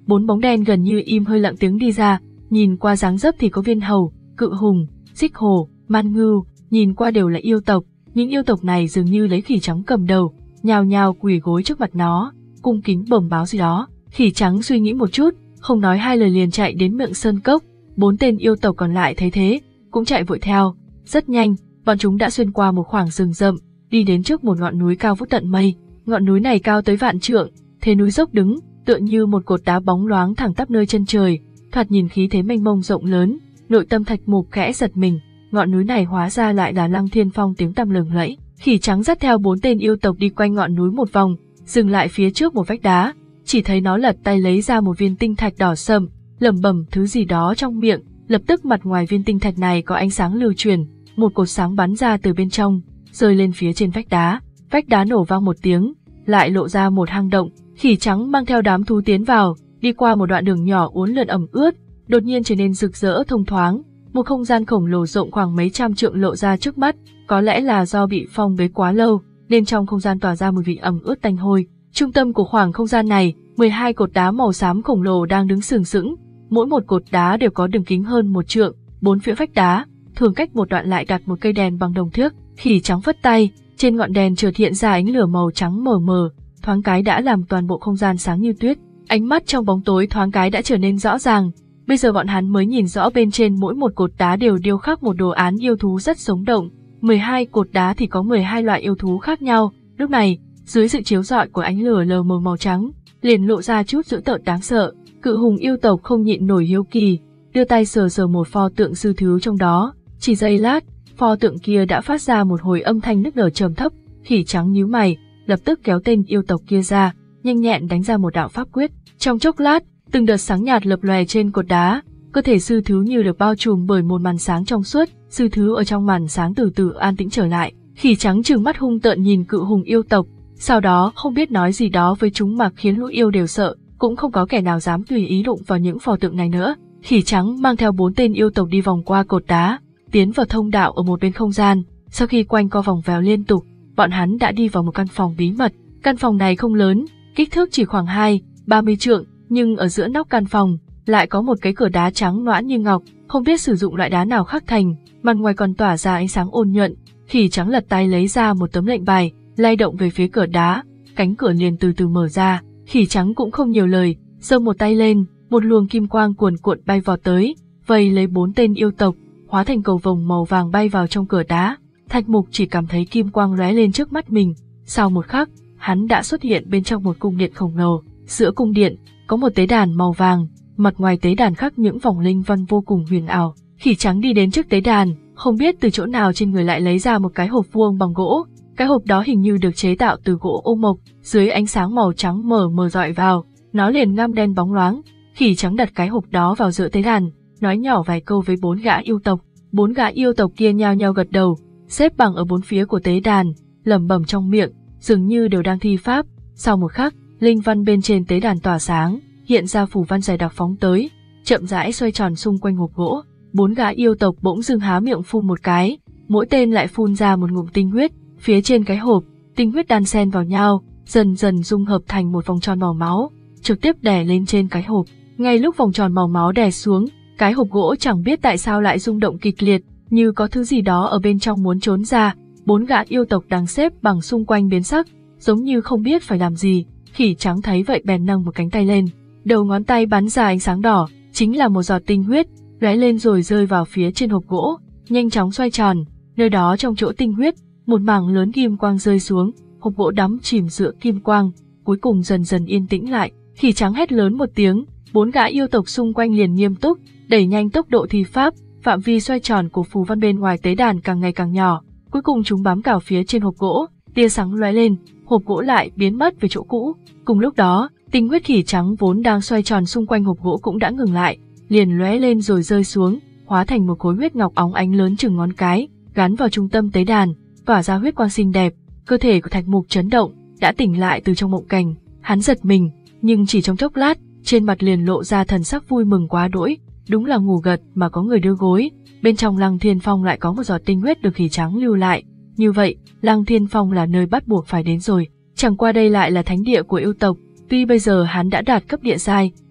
bốn bóng đen gần như im hơi lặng tiếng đi ra, nhìn qua dáng dấp thì có Viên Hầu, Cự Hùng, Xích Hổ, Man Ngưu, nhìn qua đều là yêu tộc, những yêu tộc này dường như lấy Khỉ Trắng cầm đầu, nhào nhào quỳ gối trước mặt nó, cung kính bẩm báo gì đó. Khỉ Trắng suy nghĩ một chút, không nói hai lời liền chạy đến miệng sơn cốc, bốn tên yêu tộc còn lại thấy thế, cũng chạy vội theo. Rất nhanh, bọn chúng đã xuyên qua một khoảng rừng rậm, đi đến trước một ngọn núi cao vút tận mây. Ngọn núi này cao tới vạn trượng, thế núi dốc đứng, tựa như một cột đá bóng loáng thẳng tắp nơi chân trời, thoạt nhìn khí thế mênh mông rộng lớn. Nội tâm Thạch Mục khẽ giật mình, ngọn núi này hóa ra lại là Lăng Thiên Phong tiếng tăm lừng lẫy. Khỉ Trắng dắt theo bốn tên yêu tộc đi quanh ngọn núi một vòng, dừng lại phía trước một vách đá, chỉ thấy nó lật tay lấy ra một viên tinh thạch đỏ sẫm, lẩm bẩm thứ gì đó trong miệng, lập tức mặt ngoài viên tinh thạch này có ánh sáng lưu chuyển, một cột sáng bắn ra từ bên trong, rơi lên phía trên vách đá. Vách đá nổ vang một tiếng, lại lộ ra một hang động. Khỉ Trắng mang theo đám thú tiến vào, đi qua một đoạn đường nhỏ uốn lượn ẩm ướt, đột nhiên trở nên rực rỡ thông thoáng, một không gian khổng lồ rộng khoảng mấy trăm trượng lộ ra trước mắt. Có lẽ là do bị phong bế quá lâu, nên trong không gian tỏa ra mùi vị ẩm ướt tanh hôi. Trung tâm của khoảng không gian này, mười hai cột đá màu xám khổng lồ đang đứng sừng sững, mỗi một cột đá đều có đường kính hơn một trượng, bốn phía vách đá, thường cách một đoạn lại đặt một cây đèn bằng đồng thước. Khỉ Trắng phất tay, trên ngọn đèn chợt hiện ra ánh lửa màu trắng mờ mờ, thoáng cái đã làm toàn bộ không gian sáng như tuyết. Ánh mắt trong bóng tối thoáng cái đã trở nên rõ ràng. Bây giờ bọn hắn mới nhìn rõ bên trên mỗi một cột đá đều điêu khắc một đồ án yêu thú rất sống động. mười hai cột đá thì có mười hai loại yêu thú khác nhau. Lúc này, dưới sự chiếu rọi của ánh lửa lờ mờ màu trắng, liền lộ ra chút dữ tợn đáng sợ. Cự Hùng yêu tộc không nhịn nổi hiếu kỳ, đưa tay sờ sờ một pho tượng sư thứ trong đó. Chỉ giây lát, pho tượng kia đã phát ra một hồi âm thanh nức nở trầm thấp. Khỉ Trắng nhíu mày, lập tức kéo tên yêu tộc kia ra, nhanh nhẹn đánh ra một đạo pháp quyết. Trong chốc lát, từng đợt sáng nhạt lập lòe trên cột đá, cơ thể sư thứ như được bao trùm bởi một màn sáng trong suốt. Sư thứ ở trong màn sáng từ từ an tĩnh trở lại. Khỉ Trắng trừng mắt hung tợn nhìn Cự Hùng yêu tộc, sau đó không biết nói gì đó với chúng mà khiến lũ yêu đều sợ, cũng không có kẻ nào dám tùy ý đụng vào những pho tượng này nữa. Khỉ Trắng mang theo bốn tên yêu tộc đi vòng qua cột đá, tiến vào thông đạo ở một bên không gian. Sau khi quanh co vòng vèo liên tục, bọn hắn đã đi vào một căn phòng bí mật. Căn phòng này không lớn, kích thước chỉ khoảng hai, ba mươi trượng, nhưng ở giữa nóc căn phòng lại có một cái cửa đá trắng loãng như ngọc, không biết sử dụng loại đá nào khắc thành, mặt ngoài còn tỏa ra ánh sáng ôn nhuận. Khỉ Trắng lật tay lấy ra một tấm lệnh bài, lay động về phía cửa đá, cánh cửa liền từ từ mở ra. Khỉ Trắng cũng không nhiều lời, giơ một tay lên, một luồng kim quang cuồn cuộn bay vọt tới, vây lấy bốn tên yêu tộc, hóa thành cầu vồng màu vàng bay vào trong cửa đá. Thạch Mục chỉ cảm thấy kim quang lóe lên trước mắt mình, sau một khắc, hắn đã xuất hiện bên trong một cung điện khổng lồ. Giữa cung điện có một tế đàn màu vàng, mặt ngoài tế đàn khắc những vòng linh văn vô cùng huyền ảo. Khỉ Trắng đi đến trước tế đàn, không biết từ chỗ nào trên người lại lấy ra một cái hộp vuông bằng gỗ. Cái hộp đó hình như được chế tạo từ gỗ ô mộc, dưới ánh sáng màu trắng mờ mờ rọi vào, nó liền ngăm đen bóng loáng. Khỉ Trắng đặt cái hộp đó vào giữa tế đàn, nói nhỏ vài câu với bốn gã yêu tộc. Bốn gã yêu tộc kia nhao nhao gật đầu, xếp bằng ở bốn phía của tế đàn, lẩm bẩm trong miệng, dường như đều đang thi pháp. Sau một khắc, linh văn bên trên tế đàn tỏa sáng, hiện ra phù văn dày đặc phóng tới, chậm rãi xoay tròn xung quanh hộp gỗ. Bốn gã yêu tộc bỗng dưng há miệng phun một cái, mỗi tên lại phun ra một ngụm tinh huyết. Phía trên cái hộp, tinh huyết đan xen vào nhau, dần dần dung hợp thành một vòng tròn màu máu, trực tiếp đè lên trên cái hộp. Ngay lúc vòng tròn màu máu đè xuống, cái hộp gỗ chẳng biết tại sao lại rung động kịch liệt, như có thứ gì đó ở bên trong muốn trốn ra. Bốn gã yêu tộc đang xếp bằng xung quanh biến sắc, giống như không biết phải làm gì. Khỉ Trắng thấy vậy bèn nâng một cánh tay lên, đầu ngón tay bắn ra ánh sáng đỏ, chính là một giọt tinh huyết, lóe lên rồi rơi vào phía trên hộp gỗ, nhanh chóng xoay tròn. Nơi đó trong chỗ tinh huyết, một mảng lớn kim quang rơi xuống, hộp gỗ đắm chìm giữa kim quang, cuối cùng dần dần yên tĩnh lại. Khỉ Trắng hét lớn một tiếng, bốn gã yêu tộc xung quanh liền nghiêm túc, đẩy nhanh tốc độ thi pháp, phạm vi xoay tròn của phù văn bên ngoài tế đàn càng ngày càng nhỏ, cuối cùng chúng bám vào phía trên hộp gỗ, tia sáng lóe lên, hộp gỗ lại biến mất về chỗ cũ. Cùng lúc đó, tinh huyết Khỉ Trắng vốn đang xoay tròn xung quanh hộp gỗ cũng đã ngừng lại, liền lóe lên rồi rơi xuống, hóa thành một khối huyết ngọc óng ánh lớn chừng ngón cái, gắn vào trung tâm tế đàn, tỏa ra huyết quang xinh đẹp. Cơ thể của Thạch Mục chấn động, đã tỉnh lại từ trong mộng cảnh. Hắn giật mình, nhưng chỉ trong chốc lát, trên mặt liền lộ ra thần sắc vui mừng quá đỗi. Đúng là ngủ gật mà có người đưa gối. Bên trong Lăng Thiên Phong lại có một giọt tinh huyết được Khỉ Trắng lưu lại. Như vậy, Lăng Thiên Phong là nơi bắt buộc phải đến rồi. Chẳng qua đây lại là thánh địa của yêu tộc. Tuy bây giờ hắn đã đạt cấp địa giai,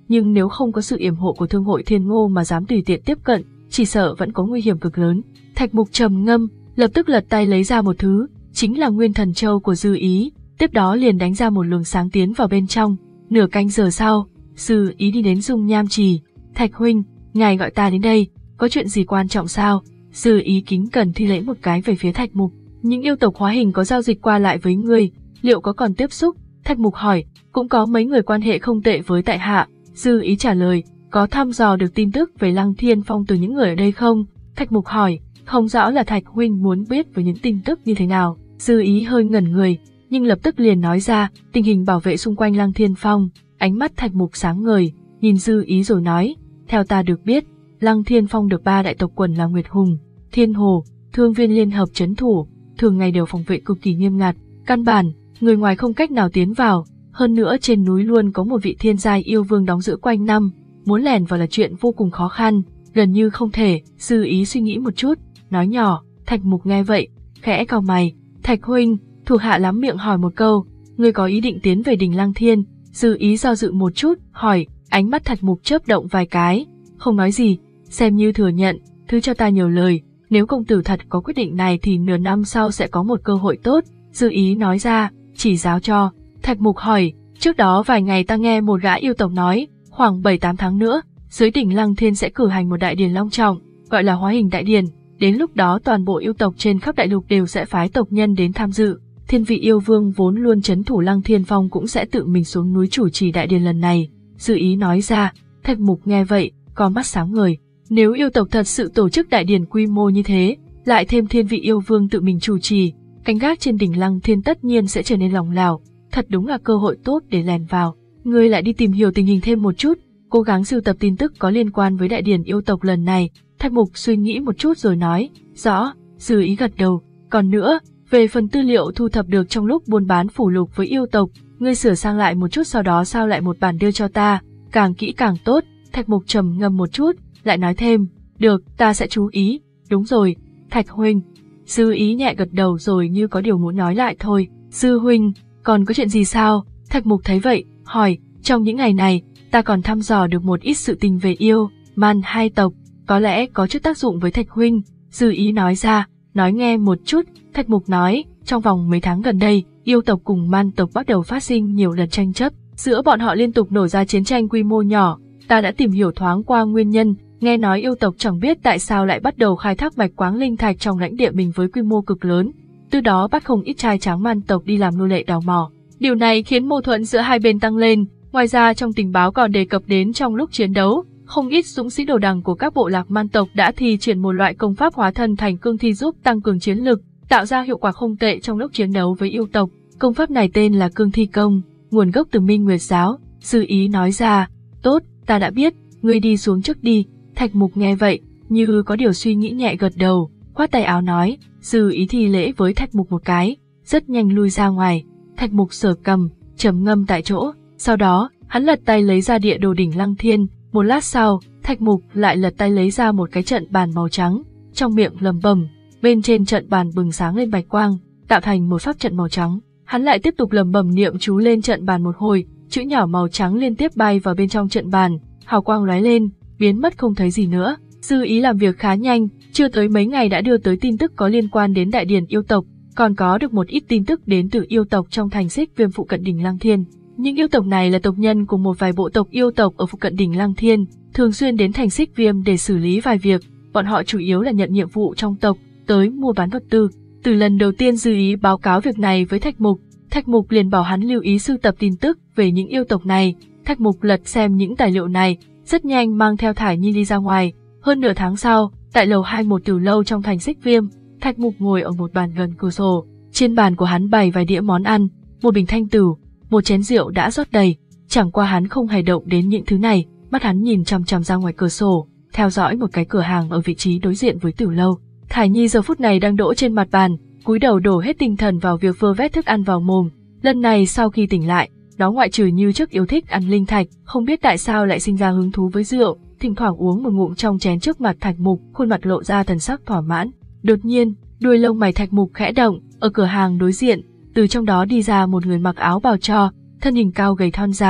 nhưng nếu không có sự yểm hộ của thương hội Thiên Ngô mà dám tùy tiện tiếp cận, chỉ sợ vẫn có nguy hiểm cực lớn. Thạch Mục trầm ngâm, lập tức lật tay lấy ra một thứ, chính là Nguyên Thần Châu của Dư Ý, tiếp đó liền đánh ra một luồng sáng tiến vào bên trong. Nửa canh giờ sau, Dư Ý đi đến Dung Nham Trì. Thạch huynh, ngài gọi ta đến đây, có chuyện gì quan trọng sao? Dư Ý kính cẩn thi lễ một cái về phía Thạch Mục. Những yêu tộc hóa hình có giao dịch qua lại với ngươi, liệu có còn tiếp xúc? Thạch Mục hỏi. Cũng có mấy người quan hệ không tệ với tại hạ. Dư Ý trả lời. Có thăm dò được tin tức về Lăng Thiên Phong từ những người ở đây không? Thạch Mục hỏi. Không rõ là Thạch huynh muốn biết về những tin tức như thế nào. Dư Ý hơi ngẩn người, nhưng lập tức liền nói ra tình hình bảo vệ xung quanh Lăng Thiên Phong. Ánh mắt Thạch Mục sáng ngời, nhìn Dư Ý rồi nói. Theo ta được biết, Lăng Thiên Phong được ba đại tộc quần là Nguyệt Hùng, Thiên Hồ, Thương Viên liên hợp trấn thủ, thường ngày đều phòng vệ cực kỳ nghiêm ngặt, căn bản người ngoài không cách nào tiến vào. Hơn nữa trên núi luôn có một vị thiên giai yêu vương đóng giữ quanh năm, muốn lẻn vào là chuyện vô cùng khó khăn, gần như không thể. Dư Ý suy nghĩ một chút, nói nhỏ. Thạch Mục nghe vậy, khẽ cau mày. Thạch huynh, thuộc hạ lắm miệng hỏi một câu, ngươi có ý định tiến về đỉnh Lăng Thiên? Dư Ý do dự một chút, hỏi. Ánh mắt Thạch Mục chớp động vài cái, không nói gì, xem như thừa nhận. Thứ cho ta nhiều lời, nếu công tử thật có quyết định này thì nửa năm sau sẽ có một cơ hội tốt. Dư Ý nói ra. Chỉ giáo cho. Thạch Mục hỏi. Trước đó vài ngày ta nghe một gã yêu tộc nói, khoảng bảy tám tháng nữa, dưới đỉnh Lăng Thiên sẽ cử hành một đại điển long trọng, gọi là hóa hình đại điển. Đến lúc đó toàn bộ yêu tộc trên khắp đại lục đều sẽ phái tộc nhân đến tham dự. Thiên vị yêu vương vốn luôn trấn thủ Lăng Thiên Phong cũng sẽ tự mình xuống núi chủ trì đại điển lần này. Dư Ý nói ra. Thạch Mục nghe vậy, con mắt sáng ngời. Nếu yêu tộc thật sự tổ chức đại điển quy mô như thế, lại thêm thiên vị yêu vương tự mình chủ trì, canh gác trên đỉnh Lăng Thiên tất nhiên sẽ trở nên lòng lào. Thật đúng là cơ hội tốt để lèn vào. Ngươi lại đi tìm hiểu tình hình thêm một chút, cố gắng sưu tập tin tức có liên quan với đại điển yêu tộc lần này. Thạch Mục suy nghĩ một chút rồi nói. Rõ. Dư Ý gật đầu. Còn nữa, về phần tư liệu thu thập được trong lúc buôn bán phủ lục với yêu tộc, ngươi sửa sang lại một chút, sau đó sao lại một bản đưa cho ta, càng kỹ càng tốt. Thạch Mục trầm ngâm một chút, lại nói thêm. Được, ta sẽ chú ý. Đúng rồi, Thạch huynh. Dư Ý nhẹ gật đầu rồi như có điều muốn nói lại thôi. Dư huynh, còn có chuyện gì sao? Thạch Mục thấy vậy, hỏi. Trong những ngày này, ta còn thăm dò được một ít sự tình về yêu, man hai tộc, có lẽ có chút tác dụng với Thạch huynh. Dư Ý nói ra. Nói nghe một chút. Thạch Mục nói. Trong vòng mấy tháng gần đây, yêu tộc cùng man tộc bắt đầu phát sinh nhiều lần tranh chấp, giữa bọn họ liên tục nổ ra chiến tranh quy mô nhỏ. Ta đã tìm hiểu thoáng qua nguyên nhân, nghe nói yêu tộc chẳng biết tại sao lại bắt đầu khai thác bạch quáng linh thạch trong lãnh địa mình với quy mô cực lớn, từ đó bắt không ít trai tráng man tộc đi làm nô lệ đào mỏ. Điều này khiến mâu thuẫn giữa hai bên tăng lên. Ngoài ra trong tình báo còn đề cập đến trong lúc chiến đấu, không ít dũng sĩ đồ đằng của các bộ lạc man tộc đã thi triển một loại công pháp hóa thân thành cương thi giúp tăng cường chiến lực, tạo ra hiệu quả không tệ trong lúc chiến đấu với yêu tộc. Công pháp này tên là Cương Thi Công, nguồn gốc từ Minh Nguyệt giáo. Dư Ý nói ra. Tốt, ta đã biết, ngươi đi xuống trước đi. Thạch Mục nghe vậy, như có điều suy nghĩ nhẹ gật đầu, khoát tay áo nói. Dư Ý thi lễ với Thạch Mục một cái, rất nhanh lui ra ngoài. Thạch Mục sờ cầm, trầm ngâm tại chỗ, sau đó, hắn lật tay lấy ra địa đồ đỉnh Lăng Thiên. Một lát sau, Thạch Mục lại lật tay lấy ra một cái trận bàn màu trắng, trong miệng lẩm bẩm, bên trên trận bàn bừng sáng lên bạch quang, tạo thành một pháp trận màu trắng. Hắn lại tiếp tục lẩm bẩm niệm chú lên trận bàn một hồi, chữ nhỏ màu trắng liên tiếp bay vào bên trong trận bàn, hào quang lóe lên, biến mất không thấy gì nữa. Dư Ý làm việc khá nhanh, chưa tới mấy ngày đã đưa tới tin tức có liên quan đến đại điển yêu tộc, còn có được một ít tin tức đến từ yêu tộc trong thành Xích Viêm phụ cận đỉnh Lăng Thiên. Những yêu tộc này là tộc nhân của một vài bộ tộc yêu tộc ở phụ cận đỉnh Lăng Thiên, thường xuyên đến thành Xích Viêm để xử lý vài việc. Bọn họ chủ yếu là nhận nhiệm vụ trong tộc, tới mua bán vật tư. Từ lần đầu tiên Dư Ý báo cáo việc này với Thạch Mục, Thạch Mục liền bảo hắn lưu ý sưu tập tin tức về những yêu tộc này. Thạch Mục lật xem những tài liệu này, rất nhanh mang theo Thải Nhi đi ra ngoài. Hơn nửa tháng sau, tại lầu hai một tiểu lâu trong thành Xích Viêm, Thạch Mục ngồi ở một bàn gần cửa sổ. Trên bàn của hắn bày vài đĩa món ăn, một bình thanh tửu, một chén rượu đã rót đầy. Chẳng qua hắn không hề động đến những thứ này, mắt hắn nhìn chằm chằm ra ngoài cửa sổ, theo dõi một cái cửa hàng ở vị trí đối diện với tiểu lâu. Thải Nhi giờ phút này đang đỗ trên mặt bàn, cúi đầu đổ hết tinh thần vào việc vơ vét thức ăn vào mồm. Lần này sau khi tỉnh lại, nó ngoại trừ như trước yêu thích ăn linh thạch, không biết tại sao lại sinh ra hứng thú với rượu, thỉnh thoảng uống một ngụm trong chén trước mặt Thạch Mục, khuôn mặt lộ ra thần sắc thỏa mãn. Đột nhiên, đuôi lông mày Thạch Mục khẽ động, ở cửa hàng đối diện, từ trong đó đi ra một người mặc áo bào tro, thân hình cao gầy thon dài,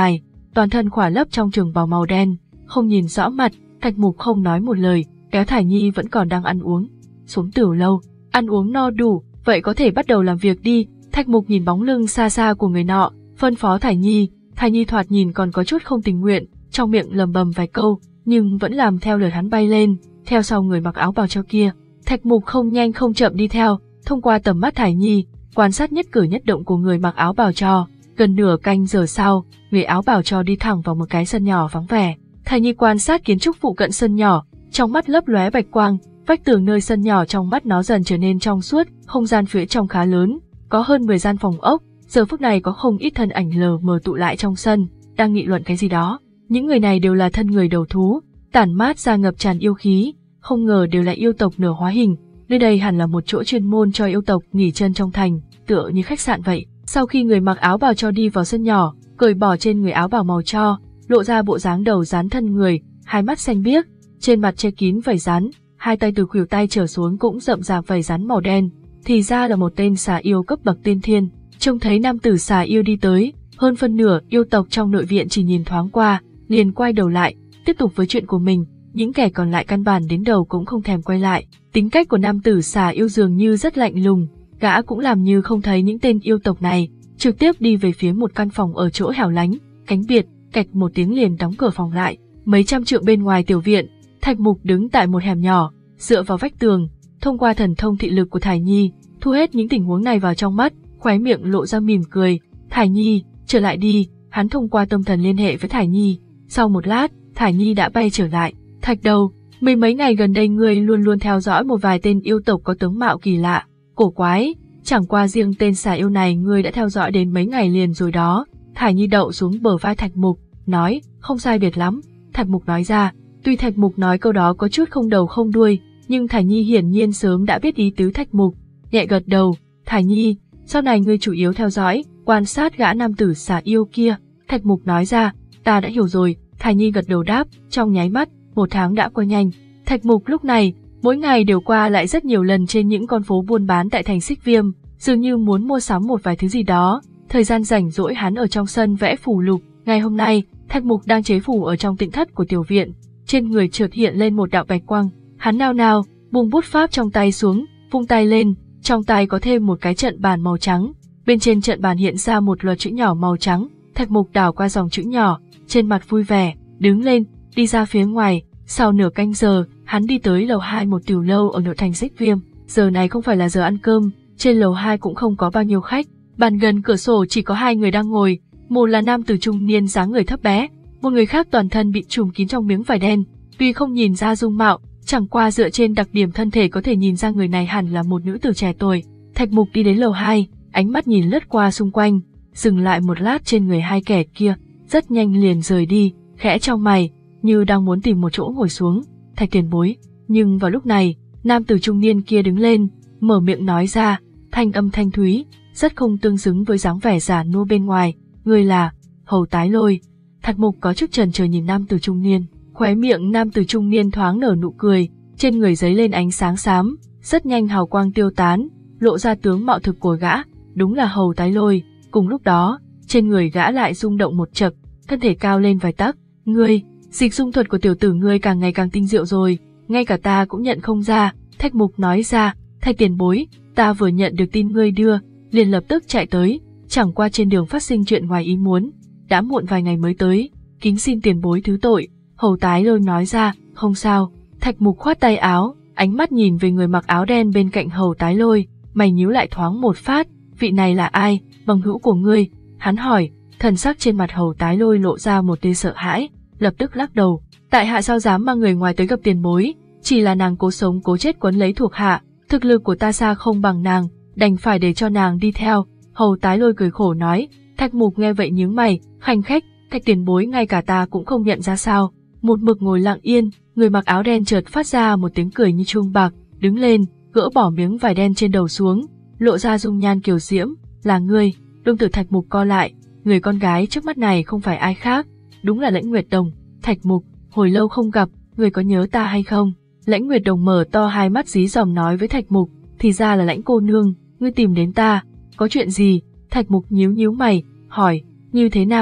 toàn thân khỏa lấp trong trường bào màu đen, không nhìn rõ mặt. Thạch Mục không nói một lời, kéo Thải Nhi vẫn còn đang ăn uống xuống tiểu lâu. Ăn uống no đủ, vậy có thể bắt đầu làm việc đi. Thạch Mục nhìn bóng lưng xa xa của người nọ, phân phó Thải Nhi. Thải Nhi thoạt nhìn còn có chút không tình nguyện, trong miệng lầm bầm vài câu, nhưng vẫn làm theo lời hắn bay lên, theo sau người mặc áo bào cho kia. Thạch Mục không nhanh không chậm đi theo, thông qua tầm mắt Thải Nhi, quan sát nhất cử nhất động của người mặc áo bào cho. Gần nửa canh giờ sau, người áo bào cho đi thẳng vào một cái sân nhỏ vắng vẻ. Thải Nhi quan sát kiến trúc phụ cận sân nhỏ, trong mắt lấp lóe bạch quang, vách tường nơi sân nhỏ trong mắt nó dần trở nên trong suốt, không gian phía trong khá lớn, có hơn mười gian phòng ốc, giờ phút này có không ít thân ảnh lờ mờ tụ lại trong sân, đang nghị luận cái gì đó. Những người này đều là thân người đầu thú, tản mát ra ngập tràn yêu khí, không ngờ đều là yêu tộc nửa hóa hình. Nơi đây hẳn là một chỗ chuyên môn cho yêu tộc nghỉ chân trong thành, tựa như khách sạn vậy. Sau khi người mặc áo bào cho đi vào sân nhỏ, cởi bỏ trên người áo bào màu cho, lộ ra bộ dáng đầu rắn thân người, hai mắt xanh biếc, trên mặt che kín vảy rắn, hai tay từ khuỷu tay trở xuống cũng rậm rạp vảy rắn màu đen, thì ra là một tên xà yêu cấp bậc tiên thiên. Trông thấy nam tử xà yêu đi tới, hơn phân nửa yêu tộc trong nội viện chỉ nhìn thoáng qua, liền quay đầu lại, tiếp tục với chuyện của mình, những kẻ còn lại căn bản đến đầu cũng không thèm quay lại. Tính cách của nam tử xà yêu dường như rất lạnh lùng, gã cũng làm như không thấy những tên yêu tộc này, trực tiếp đi về phía một căn phòng ở chỗ hẻo lánh, cánh biệt, cạch một tiếng liền đóng cửa phòng lại. Mấy trăm trượng bên ngoài tiểu viện, Thạch Mục đứng tại một hẻm nhỏ, dựa vào vách tường, thông qua thần thông thị lực của Thải Nhi, thu hết những tình huống này vào trong mắt, khóe miệng lộ ra mỉm cười. Thải Nhi, trở lại đi, hắn thông qua tâm thần liên hệ với Thải Nhi. Sau một lát, Thải Nhi đã bay trở lại. Thạch Đầu, mấy mấy ngày gần đây ngươi luôn luôn theo dõi một vài tên yêu tộc có tướng mạo kỳ lạ, cổ quái, chẳng qua riêng tên xà yêu này ngươi đã theo dõi đến mấy ngày liền rồi đó. Thải Nhi đậu xuống bờ vai Thạch Mục, nói, không sai biệt lắm. Thạch Mục nói ra, tuy Thạch Mục nói câu đó có chút không đầu không đuôi, nhưng Thải Nhi hiển nhiên sớm đã biết ý tứ Thạch Mục, nhẹ gật đầu. Thải Nhi, sau này ngươi chủ yếu theo dõi, quan sát gã nam tử xà yêu kia. Thạch Mục nói ra, ta đã hiểu rồi. Thải Nhi gật đầu đáp, trong nháy mắt, một tháng đã qua nhanh. Thạch Mục lúc này, mỗi ngày đều qua lại rất nhiều lần trên những con phố buôn bán tại thành Xích Viêm, dường như muốn mua sắm một vài thứ gì đó. Thời gian rảnh rỗi hắn ở trong sân vẽ phù lục. Ngày hôm nay, Thạch Mục đang chế phù ở trong tịnh thất của tiểu viện, trên người chợt hiện lên một đạo bạch quang, hắn nao nao, buông bút pháp trong tay xuống, vung tay lên, trong tay có thêm một cái trận bàn màu trắng, bên trên trận bàn hiện ra một loạt chữ nhỏ màu trắng. Thạch Mục đảo qua dòng chữ nhỏ, trên mặt vui vẻ, đứng lên, đi ra phía ngoài. Sau nửa canh giờ, hắn đi tới lầu hai một tiểu lâu ở nội thành Xích Viêm. Giờ này không phải là giờ ăn cơm, trên lầu hai cũng không có bao nhiêu khách, bàn gần cửa sổ chỉ có hai người đang ngồi, một là nam tử trung niên dáng người thấp bé, một người khác toàn thân bị trùm kín trong miếng vải đen, tuy không nhìn ra dung mạo, chẳng qua dựa trên đặc điểm thân thể có thể nhìn ra người này hẳn là một nữ tử trẻ tuổi. Thạch Mục đi đến lầu hai, ánh mắt nhìn lướt qua xung quanh, dừng lại một lát trên người hai kẻ kia, rất nhanh liền rời đi, khẽ chau mày, như đang muốn tìm một chỗ ngồi xuống. Thạch tiền bối. Nhưng vào lúc này, nam tử trung niên kia đứng lên, mở miệng nói ra, thanh âm thanh thúy, rất không tương xứng với dáng vẻ giả nua bên ngoài, người là Hầu Tái Lôi. Thạch Mục có chút chần chờ nhìn nam tử trung niên, khóe miệng nam tử trung niên thoáng nở nụ cười, trên người giấy lên ánh sáng xám, rất nhanh hào quang tiêu tán, lộ ra tướng mạo thực của gã, đúng là Hầu Tái Lôi. Cùng lúc đó, trên người gã lại rung động một chập, thân thể cao lên vài tấc. Ngươi, dịch dung thuật của tiểu tử ngươi càng ngày càng tinh diệu rồi, ngay cả ta cũng nhận không ra. Thạch Mục nói ra, Thạch tiền bối, ta vừa nhận được tin ngươi đưa, liền lập tức chạy tới, chẳng qua trên đường phát sinh chuyện ngoài ý muốn, đã muộn vài ngày mới tới, kính xin tiền bối thứ tội. Hầu Tái Lôi nói ra, không sao. Thạch Mục khoát tay áo, ánh mắt nhìn về người mặc áo đen bên cạnh Hầu Tái Lôi, mày nhíu lại thoáng một phát, vị này là ai, bằng hữu của ngươi? Hắn hỏi. Thần sắc trên mặt Hầu Tái Lôi lộ ra một tia sợ hãi, lập tức lắc đầu, tại hạ sao dám mang người ngoài tới gặp tiền bối, chỉ là nàng cố sống cố chết quấn lấy thuộc hạ, thực lực của ta xa không bằng nàng, đành phải để cho nàng đi theo. Hầu Tái Lôi cười khổ nói. Thạch Mục nghe vậy nhướng mày, khanh khách, Thạch tiền bối ngay cả ta cũng không nhận ra sao? Một mực ngồi lặng yên, người mặc áo đen chợt phát ra một tiếng cười như chuông bạc, đứng lên, gỡ bỏ miếng vải đen trên đầu xuống, lộ ra dung nhan kiều diễm. Là ngươi? Đồng tử Thạch Mục co lại, người con gái trước mắt này không phải ai khác, đúng là Lãnh Nguyệt Đồng. Thạch Mục, hồi lâu không gặp, người có nhớ ta hay không? Lãnh Nguyệt Đồng mở to hai mắt dí dòm nói với Thạch Mục, thì ra là Lãnh cô nương, ngươi tìm đến ta, có chuyện gì? Thạch Mục nhíu nhíu mày, hỏi, như thế nào,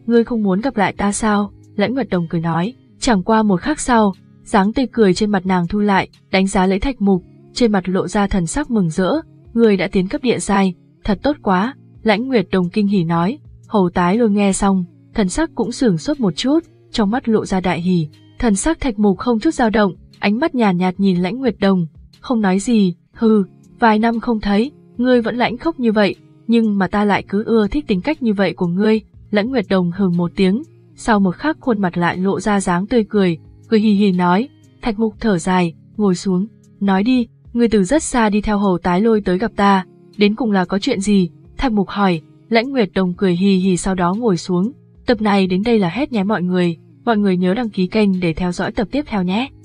ngươi không muốn gặp lại ta sao? Lãnh Nguyệt Đồng cười nói. Chẳng qua một khắc sau, dáng tươi cười trên mặt nàng thu lại, đánh giá lấy Thạch Mục, trên mặt lộ ra thần sắc mừng rỡ. Ngươi đã tiến cấp địa giai, thật tốt quá. Lãnh Nguyệt Đồng kinh hỉ nói. Hầu Tái Lôi nghe xong, thần sắc cũng sửng sốt một chút, trong mắt lộ ra đại hỉ. Thần sắc Thạch Mục không chút dao động, ánh mắt nhàn nhạt, nhạt nhìn Lãnh Nguyệt Đồng, không nói gì. Hừ, vài năm không thấy, ngươi vẫn lãnh khốc như vậy, nhưng mà ta lại cứ ưa thích tính cách như vậy của ngươi. Lãnh Nguyệt Đồng hừ một tiếng, sau một khắc khuôn mặt lại lộ ra dáng tươi cười, cười hì hì nói. Thạch Mục thở dài, ngồi xuống, nói đi, ngươi từ rất xa đi theo Hầu Tái Lôi tới gặp ta, đến cùng là có chuyện gì? Thạch Mục hỏi. Lãnh Nguyệt Đồng cười hì hì sau đó ngồi xuống. Tập này đến đây là hết nhé mọi người, mọi người nhớ đăng ký kênh để theo dõi tập tiếp theo nhé.